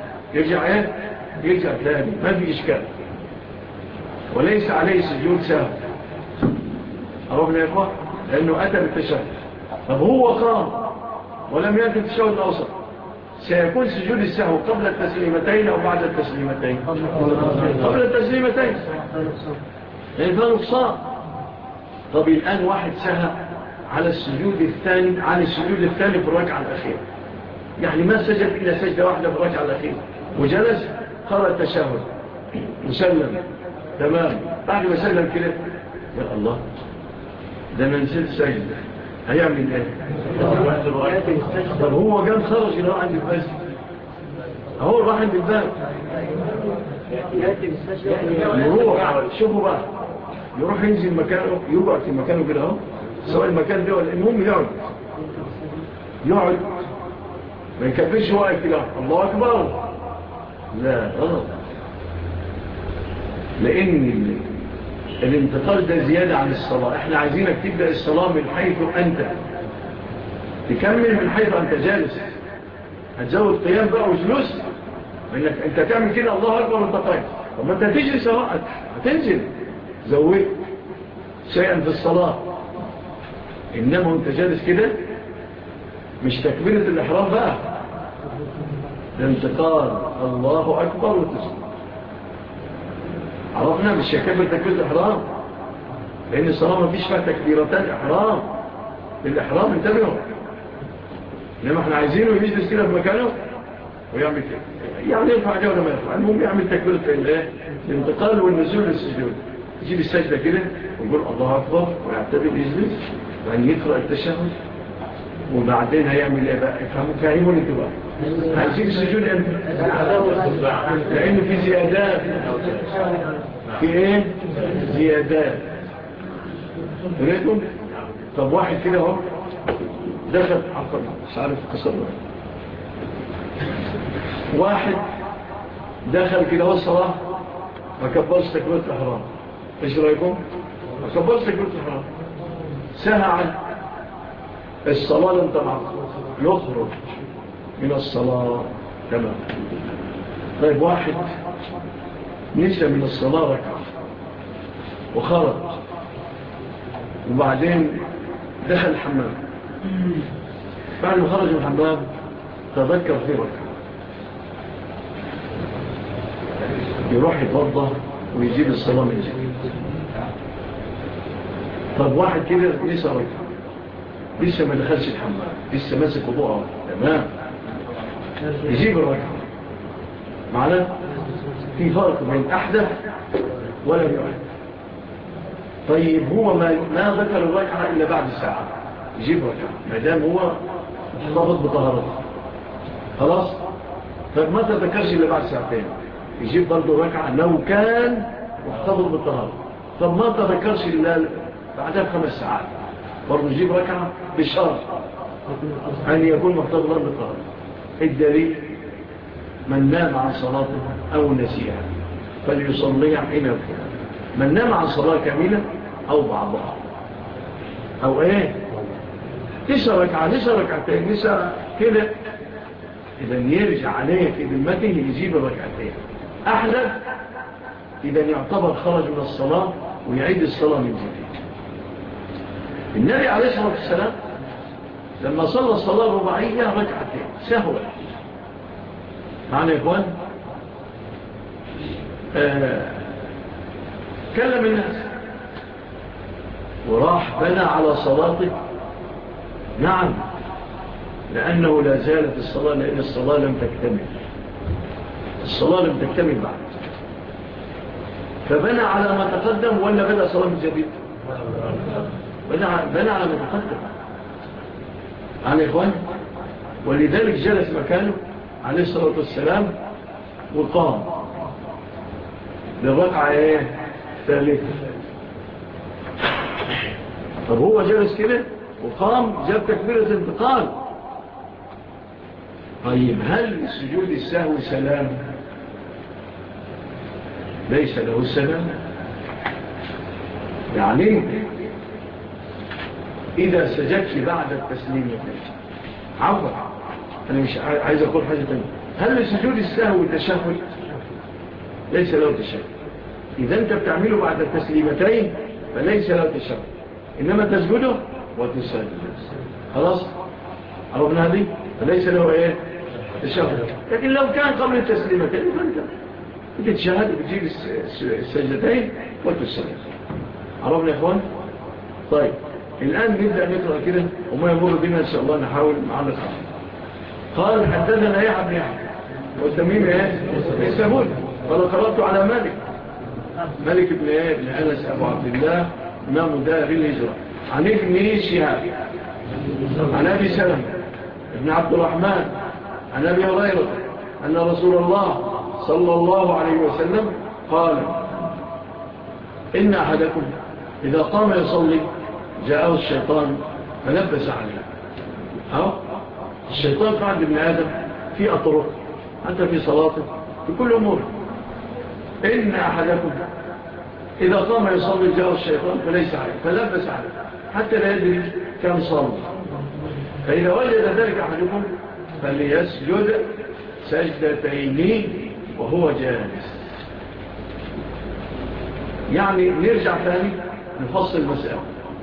يرجع ثاني، ما في إشكال، وليس عليه سجود سهو. عرفنا يا إخوة؟ لأنه أتى بالتشهد. طب هو قام ولم يأتي التشهد الأوسط، سيكون سجود السهو قبل التسليمتين أو بعد التسليمتين؟ قبل التسليمتين، يعني ده نقصان. طب الآن واحد سهى على السجود الثاني في الركعة الأخيرة، يعني ما سجد إلا سجدة واحدة في الركعة الأخيرة، وجلس قرأ التشهد وسلم تمام. بعد ما سلم كده يا الله ده أنا نسيت سجدة، هيعمل ايه؟ طب هو قام خرج يروح عند المسجد، هو راح عند الباب، يروح شوفوا بقى، يروح ينزل مكانه، يقعد في مكانه كده اهو، سواء المكان ده ولا المهم يقعد ما يكبرش واقف كده الله اكبر، لا غلط. لان الانتقال ده زيادة عن الصلاة. احنا عايزينك تبدأ الصلاة من حيث أنت، تكمل من حيث أنت جالس، هتزود قيام بقى وجلوس، انك انت تعمل كده الله أكبر وانت قايم. طب ما انت تجلس هتنزل، زود شيئا في الصلاة. إنما انت جالس كده مش تكبيرة الإحرام بقى، الانتقال الله أكبر وتسلم. عرفنا مش يكبر تكبيرة الإحرام، لأن الصلاة ما فيش فيها تكبيرتان إحرام. الإحرام انتبهوا، إنما احنا عايزينه يجلس كده في مكانه ويعمل كده، يعني يرفع ده ولا ما يرفع، المهم يعمل تكبيرة الانتقال والنزول للسجود، يجيب السجدة كده ويقول الله أكبر ويعتدل يجلس وأن يقرأ التشهد، وبعدين هيعمل ايه بقى؟ فهموني انتوا بقى، هيجيب السجود امتى؟ لأنه في زيادات، في ايه؟ زيادات. تريدون؟ طب واحد كده اهو دخل عقل مش عارف قصر، واحد دخل كده والصلاة ما كبرش تكبيرة الإحرام، ايش رأيكم؟ ما كبرش تكبيرة الإحرام، سهى عن الصلاة لم تنعقد، يخرج من الصلاة تمام. طيب واحد نسى من الصلاة ركعة وخرج وبعدين دخل الحمام، بعد ما خرج من الحمام تذكر في ركعة، يروح يتوضى ويجيب الصلاة من جديد. طب واحد كده نسى ركعة، لسه ما دخلش الحمام، لسه ماسك وضوءه تمام، يجيب الركعة. معناه في فرق بين أحدث ولم يحدث. طيب هو ما ذكر الركعة إلا بعد ساعة، يجيب ركعة ما دام هو احتفظ بطهارته، خلاص فما تذكرش اللي بعد ساعتين يجيب برضه ركعة لو كان محتفظ بالطهارة. طب ما تذكرش إلا بعدها ب5 ساعات برضه يجيب ركعة بشرط أن يكون محتفظا بالطهارة. الدليل من نام عن صلاته أو نسيها فليصليها حين يذكر. من نام عن صلاة كاملة أو بعضها أو إيه نسى ركعة نسى ركعتين نسى كده، إذا يرجع عليه في ذمته يجيب الركعتين. أحدث إذا يعتبر خرج من الصلاة ويعيد الصلاة من جديد. النبي عليه الصلاة والسلام لما صلى الصلاة الرباعية ركعتين سهوا معنا يا إخوان. كلم الناس وراح بنى على صلاته. نعم لأنه لا زالت الصلاة، لأن الصلاة لم تكتمل، الصلاة لم تكتمل بعد، فبنى على ما تقدم ولا بدأ صلاة من جديد؟ بنى على ما تقدم عن إخوان. ولذلك جلس مكانه عليه الصلاة والسلام وقام للركعة الثالثة. طب هو جلس كده وقام جاب تكبيرة انتقال. طيب هل سجود السهو سلام؟ ليس له السلام. يعني إذا سجدت بعد التسليم عفوا أنا مش عايز أقول حاجة تانية. هل لسجود السهو تشهد؟ ليس له تشهد. إذا أنت بتعمله بعد التسليمتين فليس له تشهد، إنما تسجده وتسجد. خلاص عرفنا هذه؟ فليس له تشهد. لكن لو كان قبل التسليمتين فأنت تشهد وتجيب السجدتين وتسجد. عرفنا يا إخوان؟ طيب الآن نبدأ نقرأ كده وما يمر بنا إن شاء الله نحاول معلق. قال حدثنا يحيى بن يحيى والتميمي السهول قال قرأت على مالك بن أنس أبو عبد الله إمام دار الهجرة عن ابن شهاب عن أبي سلمة ابن عبد الرحمن عن أبي هريرة أن رسول الله صلى الله عليه وسلم قال إن أحدكم إذا قام يصلي جاءه الشيطان فلبس عليه. الشيطان قاعد ابن آدم في أطرق حتى في صلاته في كل أمور. إن أحدكم إذا قام يصلي جاءه الشيطان فليس عليه فلبس عليه حتى لا يدري كم صلى. فإذا وجد ذلك أحدكم فليسجد سجدتين وهو جالس. يعني نرجع ثاني نفصل المسألة.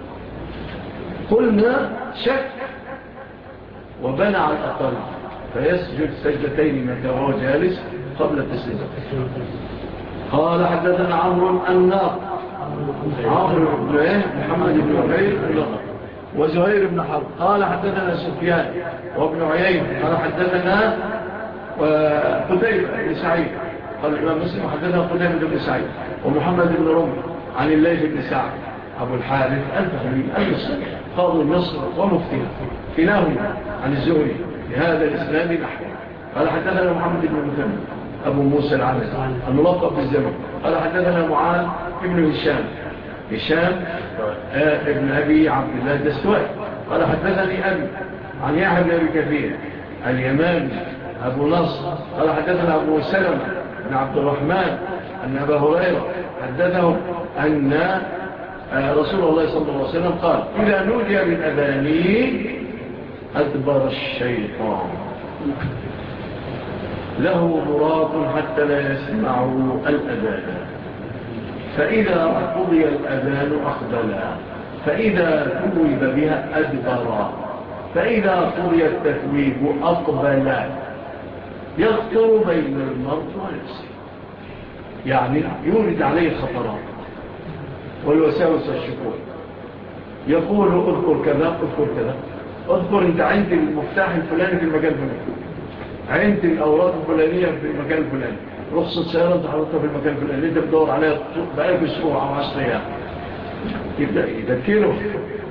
قلنا شك وبنى على الأقل فيسجد سجدتين متى وهو جالس قبل التسليم. قال حدثنا عمرو الناق عمرو بن محمد بن عبيد وزهير بن حرب قال حدثنا سفيان وابن عيين قال حدثنا قتيبة بن سعيد قال الإمام مسلم حدثنا قتيبة بن سعيد ومحمد بن رمح عن الليث بن سعد أبو الحارث الفهمي المصري قاضي مصر ومفتي كلاهما عن الزهري بهذا الإسلام نحو. قال حدثنا محمد بن مثنى أبو موسى العنزي الملقب بالزمن قال حدثنا معاذ ابن هشام ابن أبي عبد الله الدستوائي قال حدثني أبي عن يحيى بن أبي كثير اليماني أبو نصر قال حدثنا أبو سلمة بن عبد الرحمن أن أبا هريرة حدثه أن رسول الله صلى الله عليه وسلم قال إذا نودي بالأذان أدبر الشيطان له مراد حتى لا يسمعوا الأذان فإذا قضي الأذان أقبلا فإذا ثوب بها أدبرا فإذا قضي التثويب أقبلا يخطر بين المرء ونفسه. يعني يورد عليه خطرات والوساوس والشكوك. يقول اذكر كذا اذكر كذا اذكر انت عندي المفتاح الفلاني في المكان الفلاني عندي الأوراق الفلانية في المكان الفلاني رخصة سيارة انت حضرتها في المكان الفلاني انت بدور عليها بقالك اسبوع أو 10 أيام يبدأ يذكره.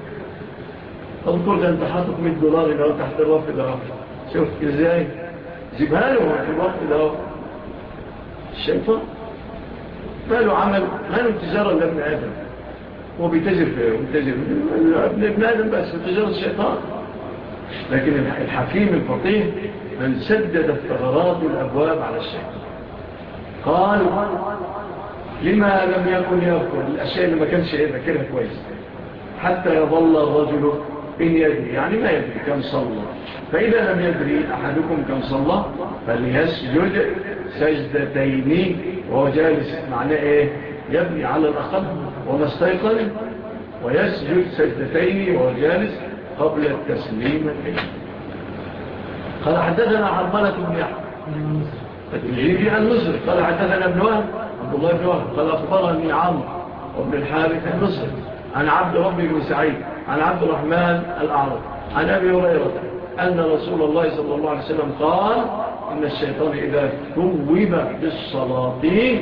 اذكر ده انت حاطط $100 لو تحت الرف ده شوف ازاي زبها له في الوقت ده الشيطان ما له عمل، ما له تجارة لابن آدم، هو بيتجر ابن آدم بس في تجارة الشيطان. لكن الحكيم الفقيه من سدد الثغرات والأبواب على الشيطان. قال لما لم يكن يذكر الأشياء اللي ما كانش يذكرها كويس حتى يظل الرجل إن يدري، يعني ما يدري كم صلى، فإذا لم يدري أحدكم كم صلى فليسجد سجدتين وهو جالس. معناه إيه؟ يبني على الأقل وما استيقظ، ويسجد سجدتين وهو جالس قبل التسليمتين. قال حدثنا حرملة بن يحيى التجيبي عن مصر قال حدثنا ابن وهب عبد الله بن وهب قال أخبرني عمرو وابن الحارث المصري عن عبد ربي بن سعيد عن عبد الرحمن الأعرج عن أبي هريرة أن رسول الله صلى الله عليه وسلم قال إن الشيطان إذا ثوب بالصلاة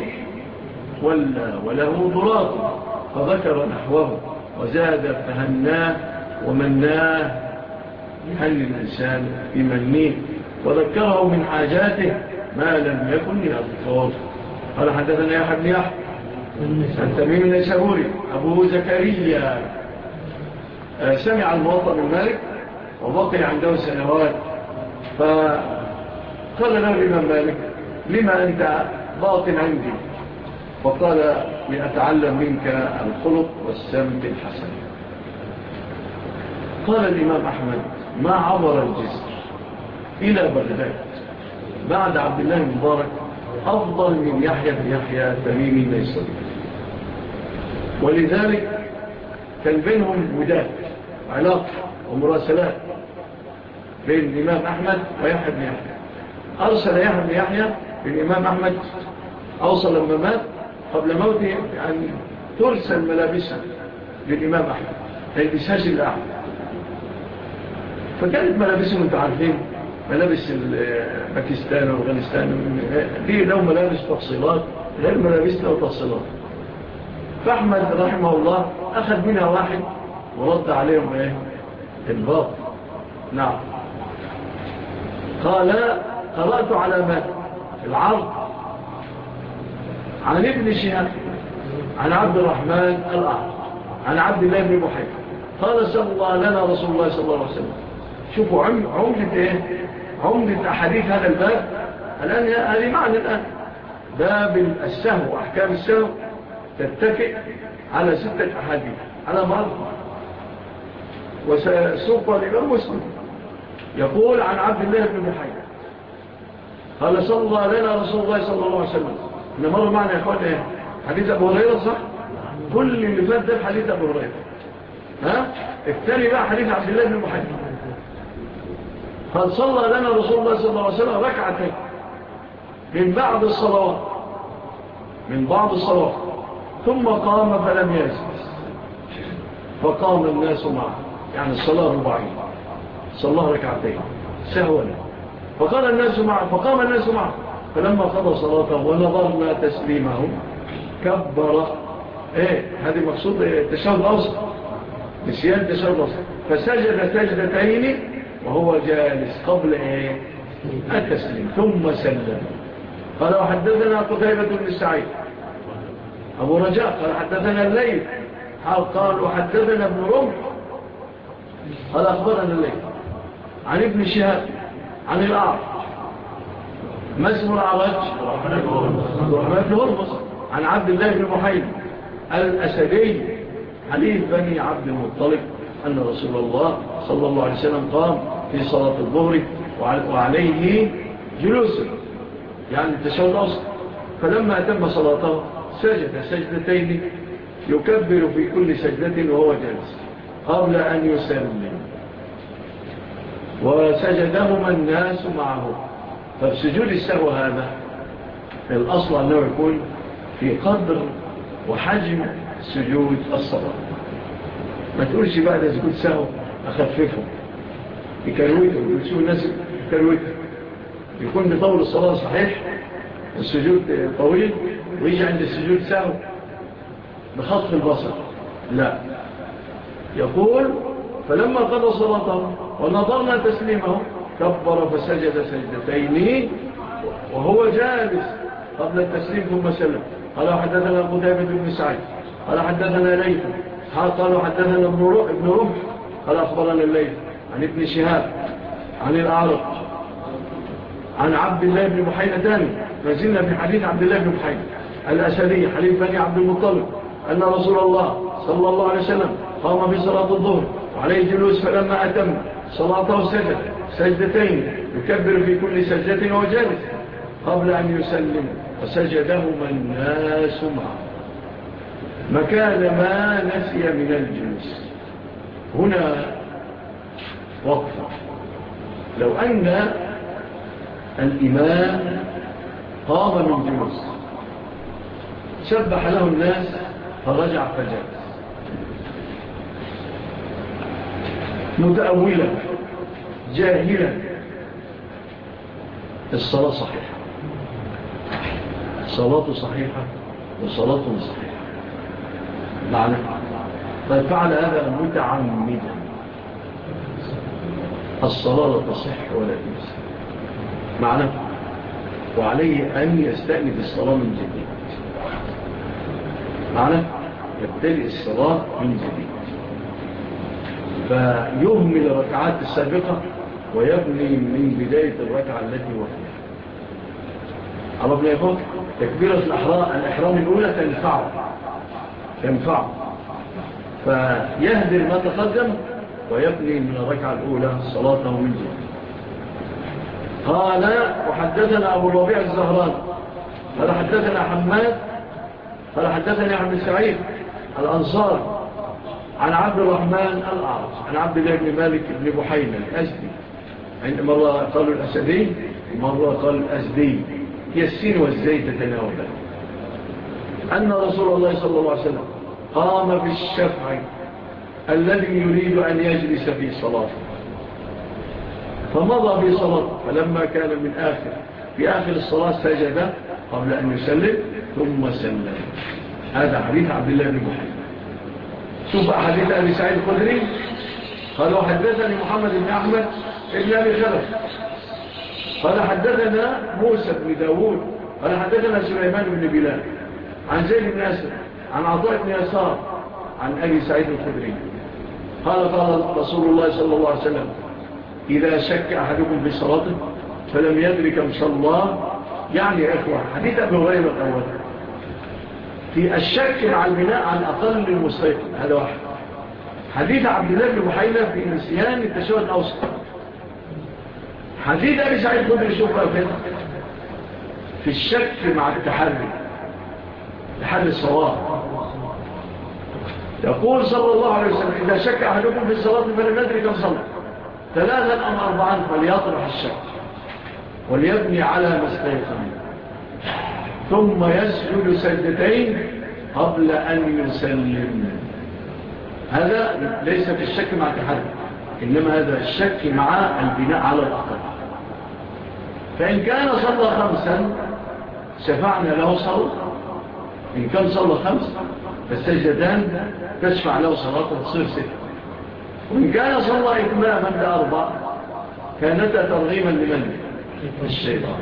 وله ضراط، فذكر نحوه وزاد فهناه ومناه، يهني الإنسان بمنيه وذكره من حاجاته ما لم يكن يذكر. قال حدثنا يحيى بن يحيى عن تميم النيسابوري أبو زكريا سمع الموطأ من مالك وبقي عنده سنوات، فقال له الإمام مالك لما أنت باق عندي؟ فقال لأتعلم منك الخلق والسمت الحسن. قال الإمام أحمد ما عبر الجسر إلى بغداد بعد عبد الله المبارك أفضل من يحيى بن يحيى تميمي النيسابوري، ولذلك كان بينهم وداد علاقة ومراسلات بين الإمام أحمد ويحيى بن يحيى. أرسل يحيى بن يحيى للإمام أحمد، أوصل لما مات قبل موته أن ترسل ملابسه للإمام أحمد هيلبسهاش الأحمد، فكانت ملابسهم انتوا عارفين ملابس باكستان وأفغانستان دي له ملابس تفصيلات غير ملابسنا وتفصيلات. فأحمد رحمه الله أخذ منها واحد ورد عليهم ايه الباط. نعم. قال قرأت على ما العرض عن ابن شهاب عن عبد الرحمن الأعرج عن عبد الله بن بحير قال صلى الله لنا رسول الله صلى الله عليه وسلم. شوفوا عمدة ايه؟ عمدة أحاديث هذا الباب الآن هذه معنى الآن باب السهو وأحكام السهو تتكئ على 6 أحاديث على مرض. وسوق الإمام مسلم يقول عن عبد الله بن بحير قال صلى الله لنا رسول الله صلى الله عليه وسلم. إن مر معنا يا أخوان إيه؟ حديث أبو هريرة صح؟ كل اللي فات ده حديث أبو هريرة. الثاني بقى حديث عبد الله بن بحير قال صلى لنا رسول الله صلى الله عليه وسلم ركعتين من بعض الصلوات ثم قام فلم يجلس فقام الناس معه، يعني الصلاة رباعية صلى ركعتين سهوا، فقال الناس معه فقام الناس معه فلما قضى صلاته ونظرنا تسليمه كبر هذه مقصود التشهد الأوسط نسيان التشهد الأوسط فسجد سجدتين وهو جالس قبل التسليم ثم سلم. قال وحدثنا قتيبة بن سعيد أبو رجاء قال حدثنا الليل قال وحدثنا ابن رمح قال أخبرنا الليل عن ابن شهاب عن الأعرج ما اسم الأعرج؟ الرحمن بن هرمز عن عبد الله بن بحير الأسدي حديث بني عبد المطلب أن رسول الله صلى الله عليه وسلم قام في صلاة الظهر وعليه جلوس يعني التشهد الأوسط، فلما أتم صلاته سجد سجدتين يكبر في كل سجدة وهو جالس قبل أن يسلم وسجدهما الناس معه. فالسجود السهو هذا الأصل أنه يكون في قدر وحجم سجود الصلاة. ما تقولش بعد سجود سهو أخففه يكرويته ويسوه الناس يكرويته يكون بطول الصلاة صحيح السجود طويل ويجي عند السجود سهو بخطف البصر. لا، يقول فلما قضى صلاته ونظرنا تسليمه كبر فسجد سجدتين وهو جالس قبل التسليم ثم سلم. قال حدثنا قتيبة بن سعيد قال حدثنا ليث قال حدثنا ابن رمح قال أخبرنا الليث عن ابن شهاب عن الأعرج عن عبد الله بن بحينة ما زلنا في حديث عبد الله بن بحينة الأسدي حليف بني عبد المطلب أن رسول الله صلى الله عليه وسلم قام بصلاة الظهر وعليه جلوس فلما أتم صلاته سجد سجدتين يكبر في كل سجدة وجالس قبل أن يسلم وسجدهما الناس معه مكان ما نسي من الجلوس. هنا وقفة لو أن الإمام قام من جلوس سبح له الناس فرجع فجلس متأولا جاهلا الصلاة صحيحة صلاة صحيحة وصلاة صحيحة معنى طيب فعل هذا متعمدا الصلاة لا تصح ولا تنسى معنى وعليه أن يستأنف الصلاة من جديد معنى يبتدئ الصلاة من جديد فيهمل الركعات السابقة ويبني من بداية الركعة التي هو فيها. عرفنا يقول تكبيرة الإحرام الأولى تنفع فيهدر ما تقدم ويبني من الركعة الأولى صلاته من جديد. قال وحدثنا أبو الربيع الزهران قال حدثنا حماد قال حدثني عن سعيد الأنصار عن عبد الرحمن الأعرج عن عبد الله بن مالك بن بحينة الأزدي مرة قالوا الأسدي مرة قالوا الأزدي هي السين والزي تتناوبا أن رسول الله صلى الله عليه وسلم قام بالشفع الذي يريد أن يجلس في صلاته فمضى بصلاته فلما كان في آخر الصلاة سجد قبل أن يسلم ثم سلم. هذا حديث عبد الله بن بحينة. شوف حديث أبي سعيد الخدري قال وحدثني محمد بن أحمد ابن أبي خلف قال حدثنا موسى بن داود قال حدثنا سليمان بن بلال عن زيد بن أسد عن عطاء بن يسار عن أبي سعيد الخدري قال رسول الله صلى الله عليه وسلم إذا شك أحدكم في صلاته فلم يدرك مصلاه يعني يا إخوة حديث أبي هريرة الأول في الشك مع البناء عن أقل المستيقن هذا واحد. حديث عبد الله بن بحينة في نسيان التشهد الأوسط. حديث أبي سعيد الخدري شوفها في الشك مع التحري الصواب يقول صلى الله عليه وسلم إذا شك أحدكم في الصلاة فلم يدرك كم صلى 3 أم 4 فليطرح الشك وليبني على ما استيقن ثم يسجد سجدتين قبل أن يسلم. هذا ليس في الشك مع التحري إنما هذا الشك مع البناء على الأقل. فإن كان صلى 5 شفعنا له صلاة إن كان صلى 5 فالسجدان تشفع له صلاة تصير 6 وإن كان صلى إتماما ل4 كانتا ترغيما لمن؟ الشيطان.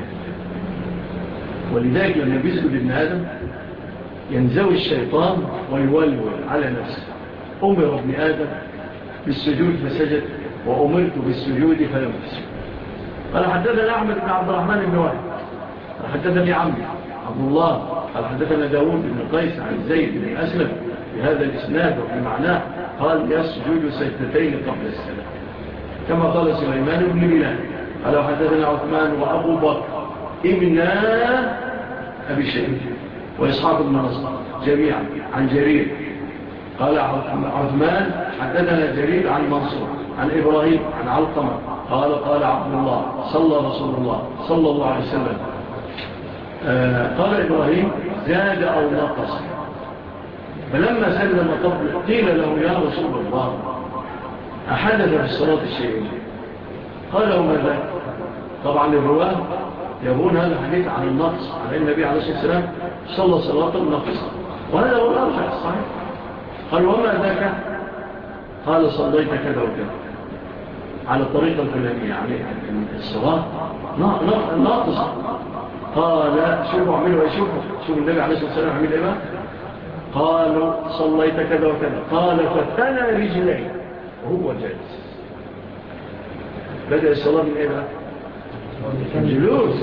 ولذلك لما بيسجد ابن آدم ينزوي الشيطان ويولول على نفسه. أمر ابن آدم بالسجود فسجد وأمرت بالسجود فلم تسجد. قال حدثنا أحمد بن عبد الرحمن بن واحد قال حدثني عمي عبد الله قال حدثنا داود بن قيس عن زيد بن أسلم بهذا الإسناد وفي معناه قال يسجد سجدتين قبل السلام كما قال سليمان بن بلال قال حدثنا عثمان وأبو بكر ابن أبي شيخ وإسحاق بن نصر جميعا عن جرير قال عثمان حدثنا جرير عن منصور عن إبراهيم عن علقمة قال عبد الله صلى رسول الله صلى الله عليه وسلم قال إبراهيم زاد أو نقص فلما سلم قبل قيل له يا رسول الله أحدث في الصلاة الشيء قال وماذا طبعا الرواه يقول هذا الحديث عن النقص على النبي عليه الصلاة والسلام صلى صلاة النقص وهذا هو الأرجح الصحيح. قال وما ذاك قال صليت كذا وكذا على الطريقة الفلانية يعني الصلاة ناقصة. قال شوفوا عملوا ايه، شوفوا النبي عليه الصلاة والسلام عمل ايه بقى. قالوا صليت كذا وكذا، قال فتنى رجلي وهو جالس. بدأ الصلاة من ايه بقى؟ الجلوس.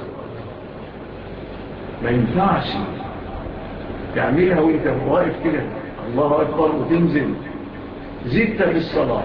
ما ينفعش تعملها وانت واقف كده الله أكبر وتنزل زدت في الصلاة.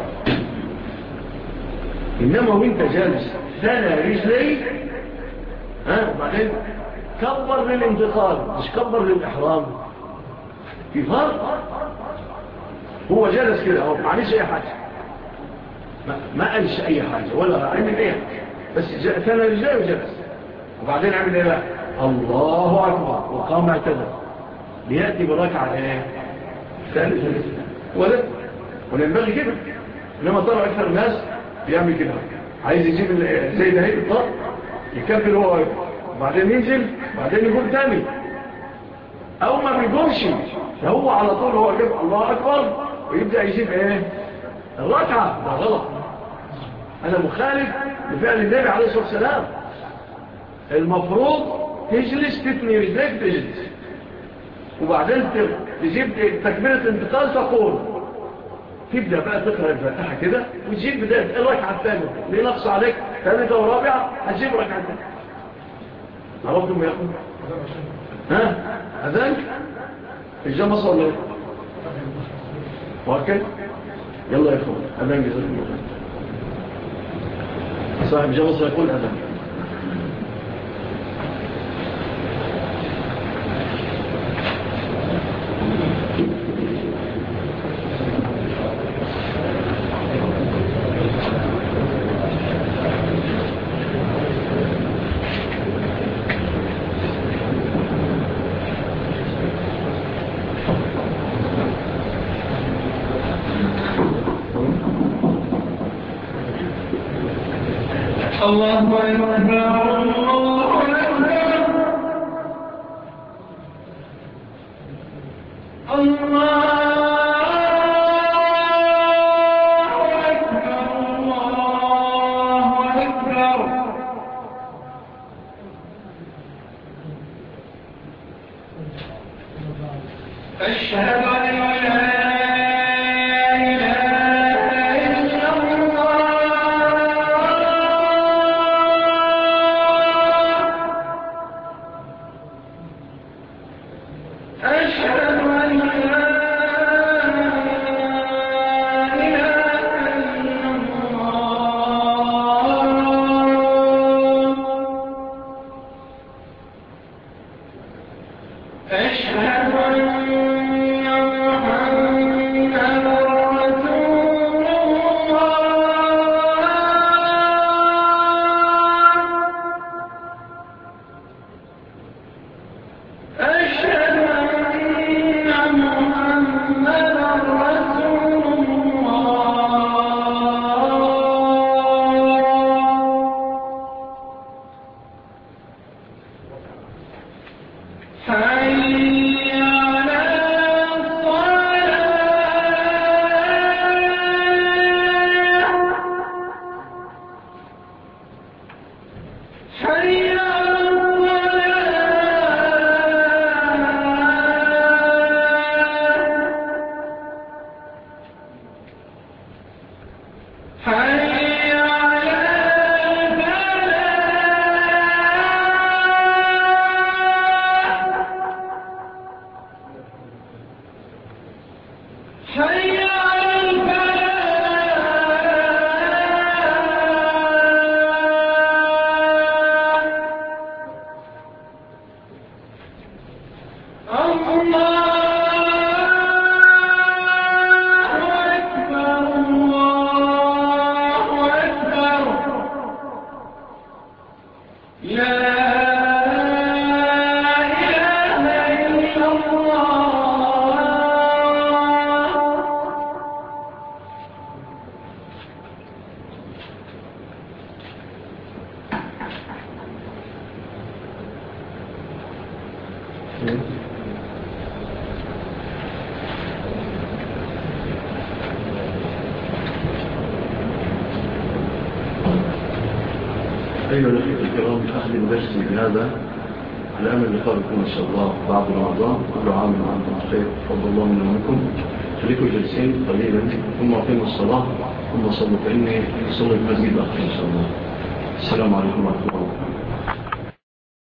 إنما وانت جالس ثنى رجلي بعدين كبر للانتقال مش كبر للإحرام. في فرق. هو جالس كده اهو معلش اي حاجة، ما قالش اي حاجة ولا عمل ايه، بس ثنى رجلي وجلس. وبعدين عمل ايه بقى؟ الله أكبر وقام اعتدل ليأتي بركعة ايه ثالثة وينبغي كده. انما طلع اكثر الناس بيعمل كده، عايز يجيب زي ده هيك الطاق يكبر هو وبعدين ينزل وبعدين يقول تاني او ما بيقومش هو على طول هو كده الله اكبر ويبدأ يجيب ايه الركعة. ده غلط. انا مخالف لفعل النبي عليه الصلاة والسلام. المفروض تجلس تثني رجليك تجلس وبعدين تجيب تكبيرة الانتقال تقول تبدأ بقى تقرأ الفاتحة كده وتجيب بداية الركعة الثانية اللي نقص عليك ثالثة ورابعة هتجيب ركعة الثانية. عرفتم يا أخوان؟ أذنك الجامعة صلى وهكذا. يلا يا أخوان أذن جزاكم الله. صاحب الجامعة سيقول أذن. الله أكبر الله أكبر الله أكبر الله أكبر. أشهد أن لا الله أيها الأخوة الكرام، أهل درسي بهذا على أمل لقائكم إن شاء الله بعد رمضان. كل عام وأنتم بخير، تفضل الله منا ومنكم. خليكم جالسين قليلا ثم أقيموا الصلاة ثم صلوا، فإني أصلي في المسجد الآخر إن شاء الله. السلام عليكم ورحمة الله وبركاته.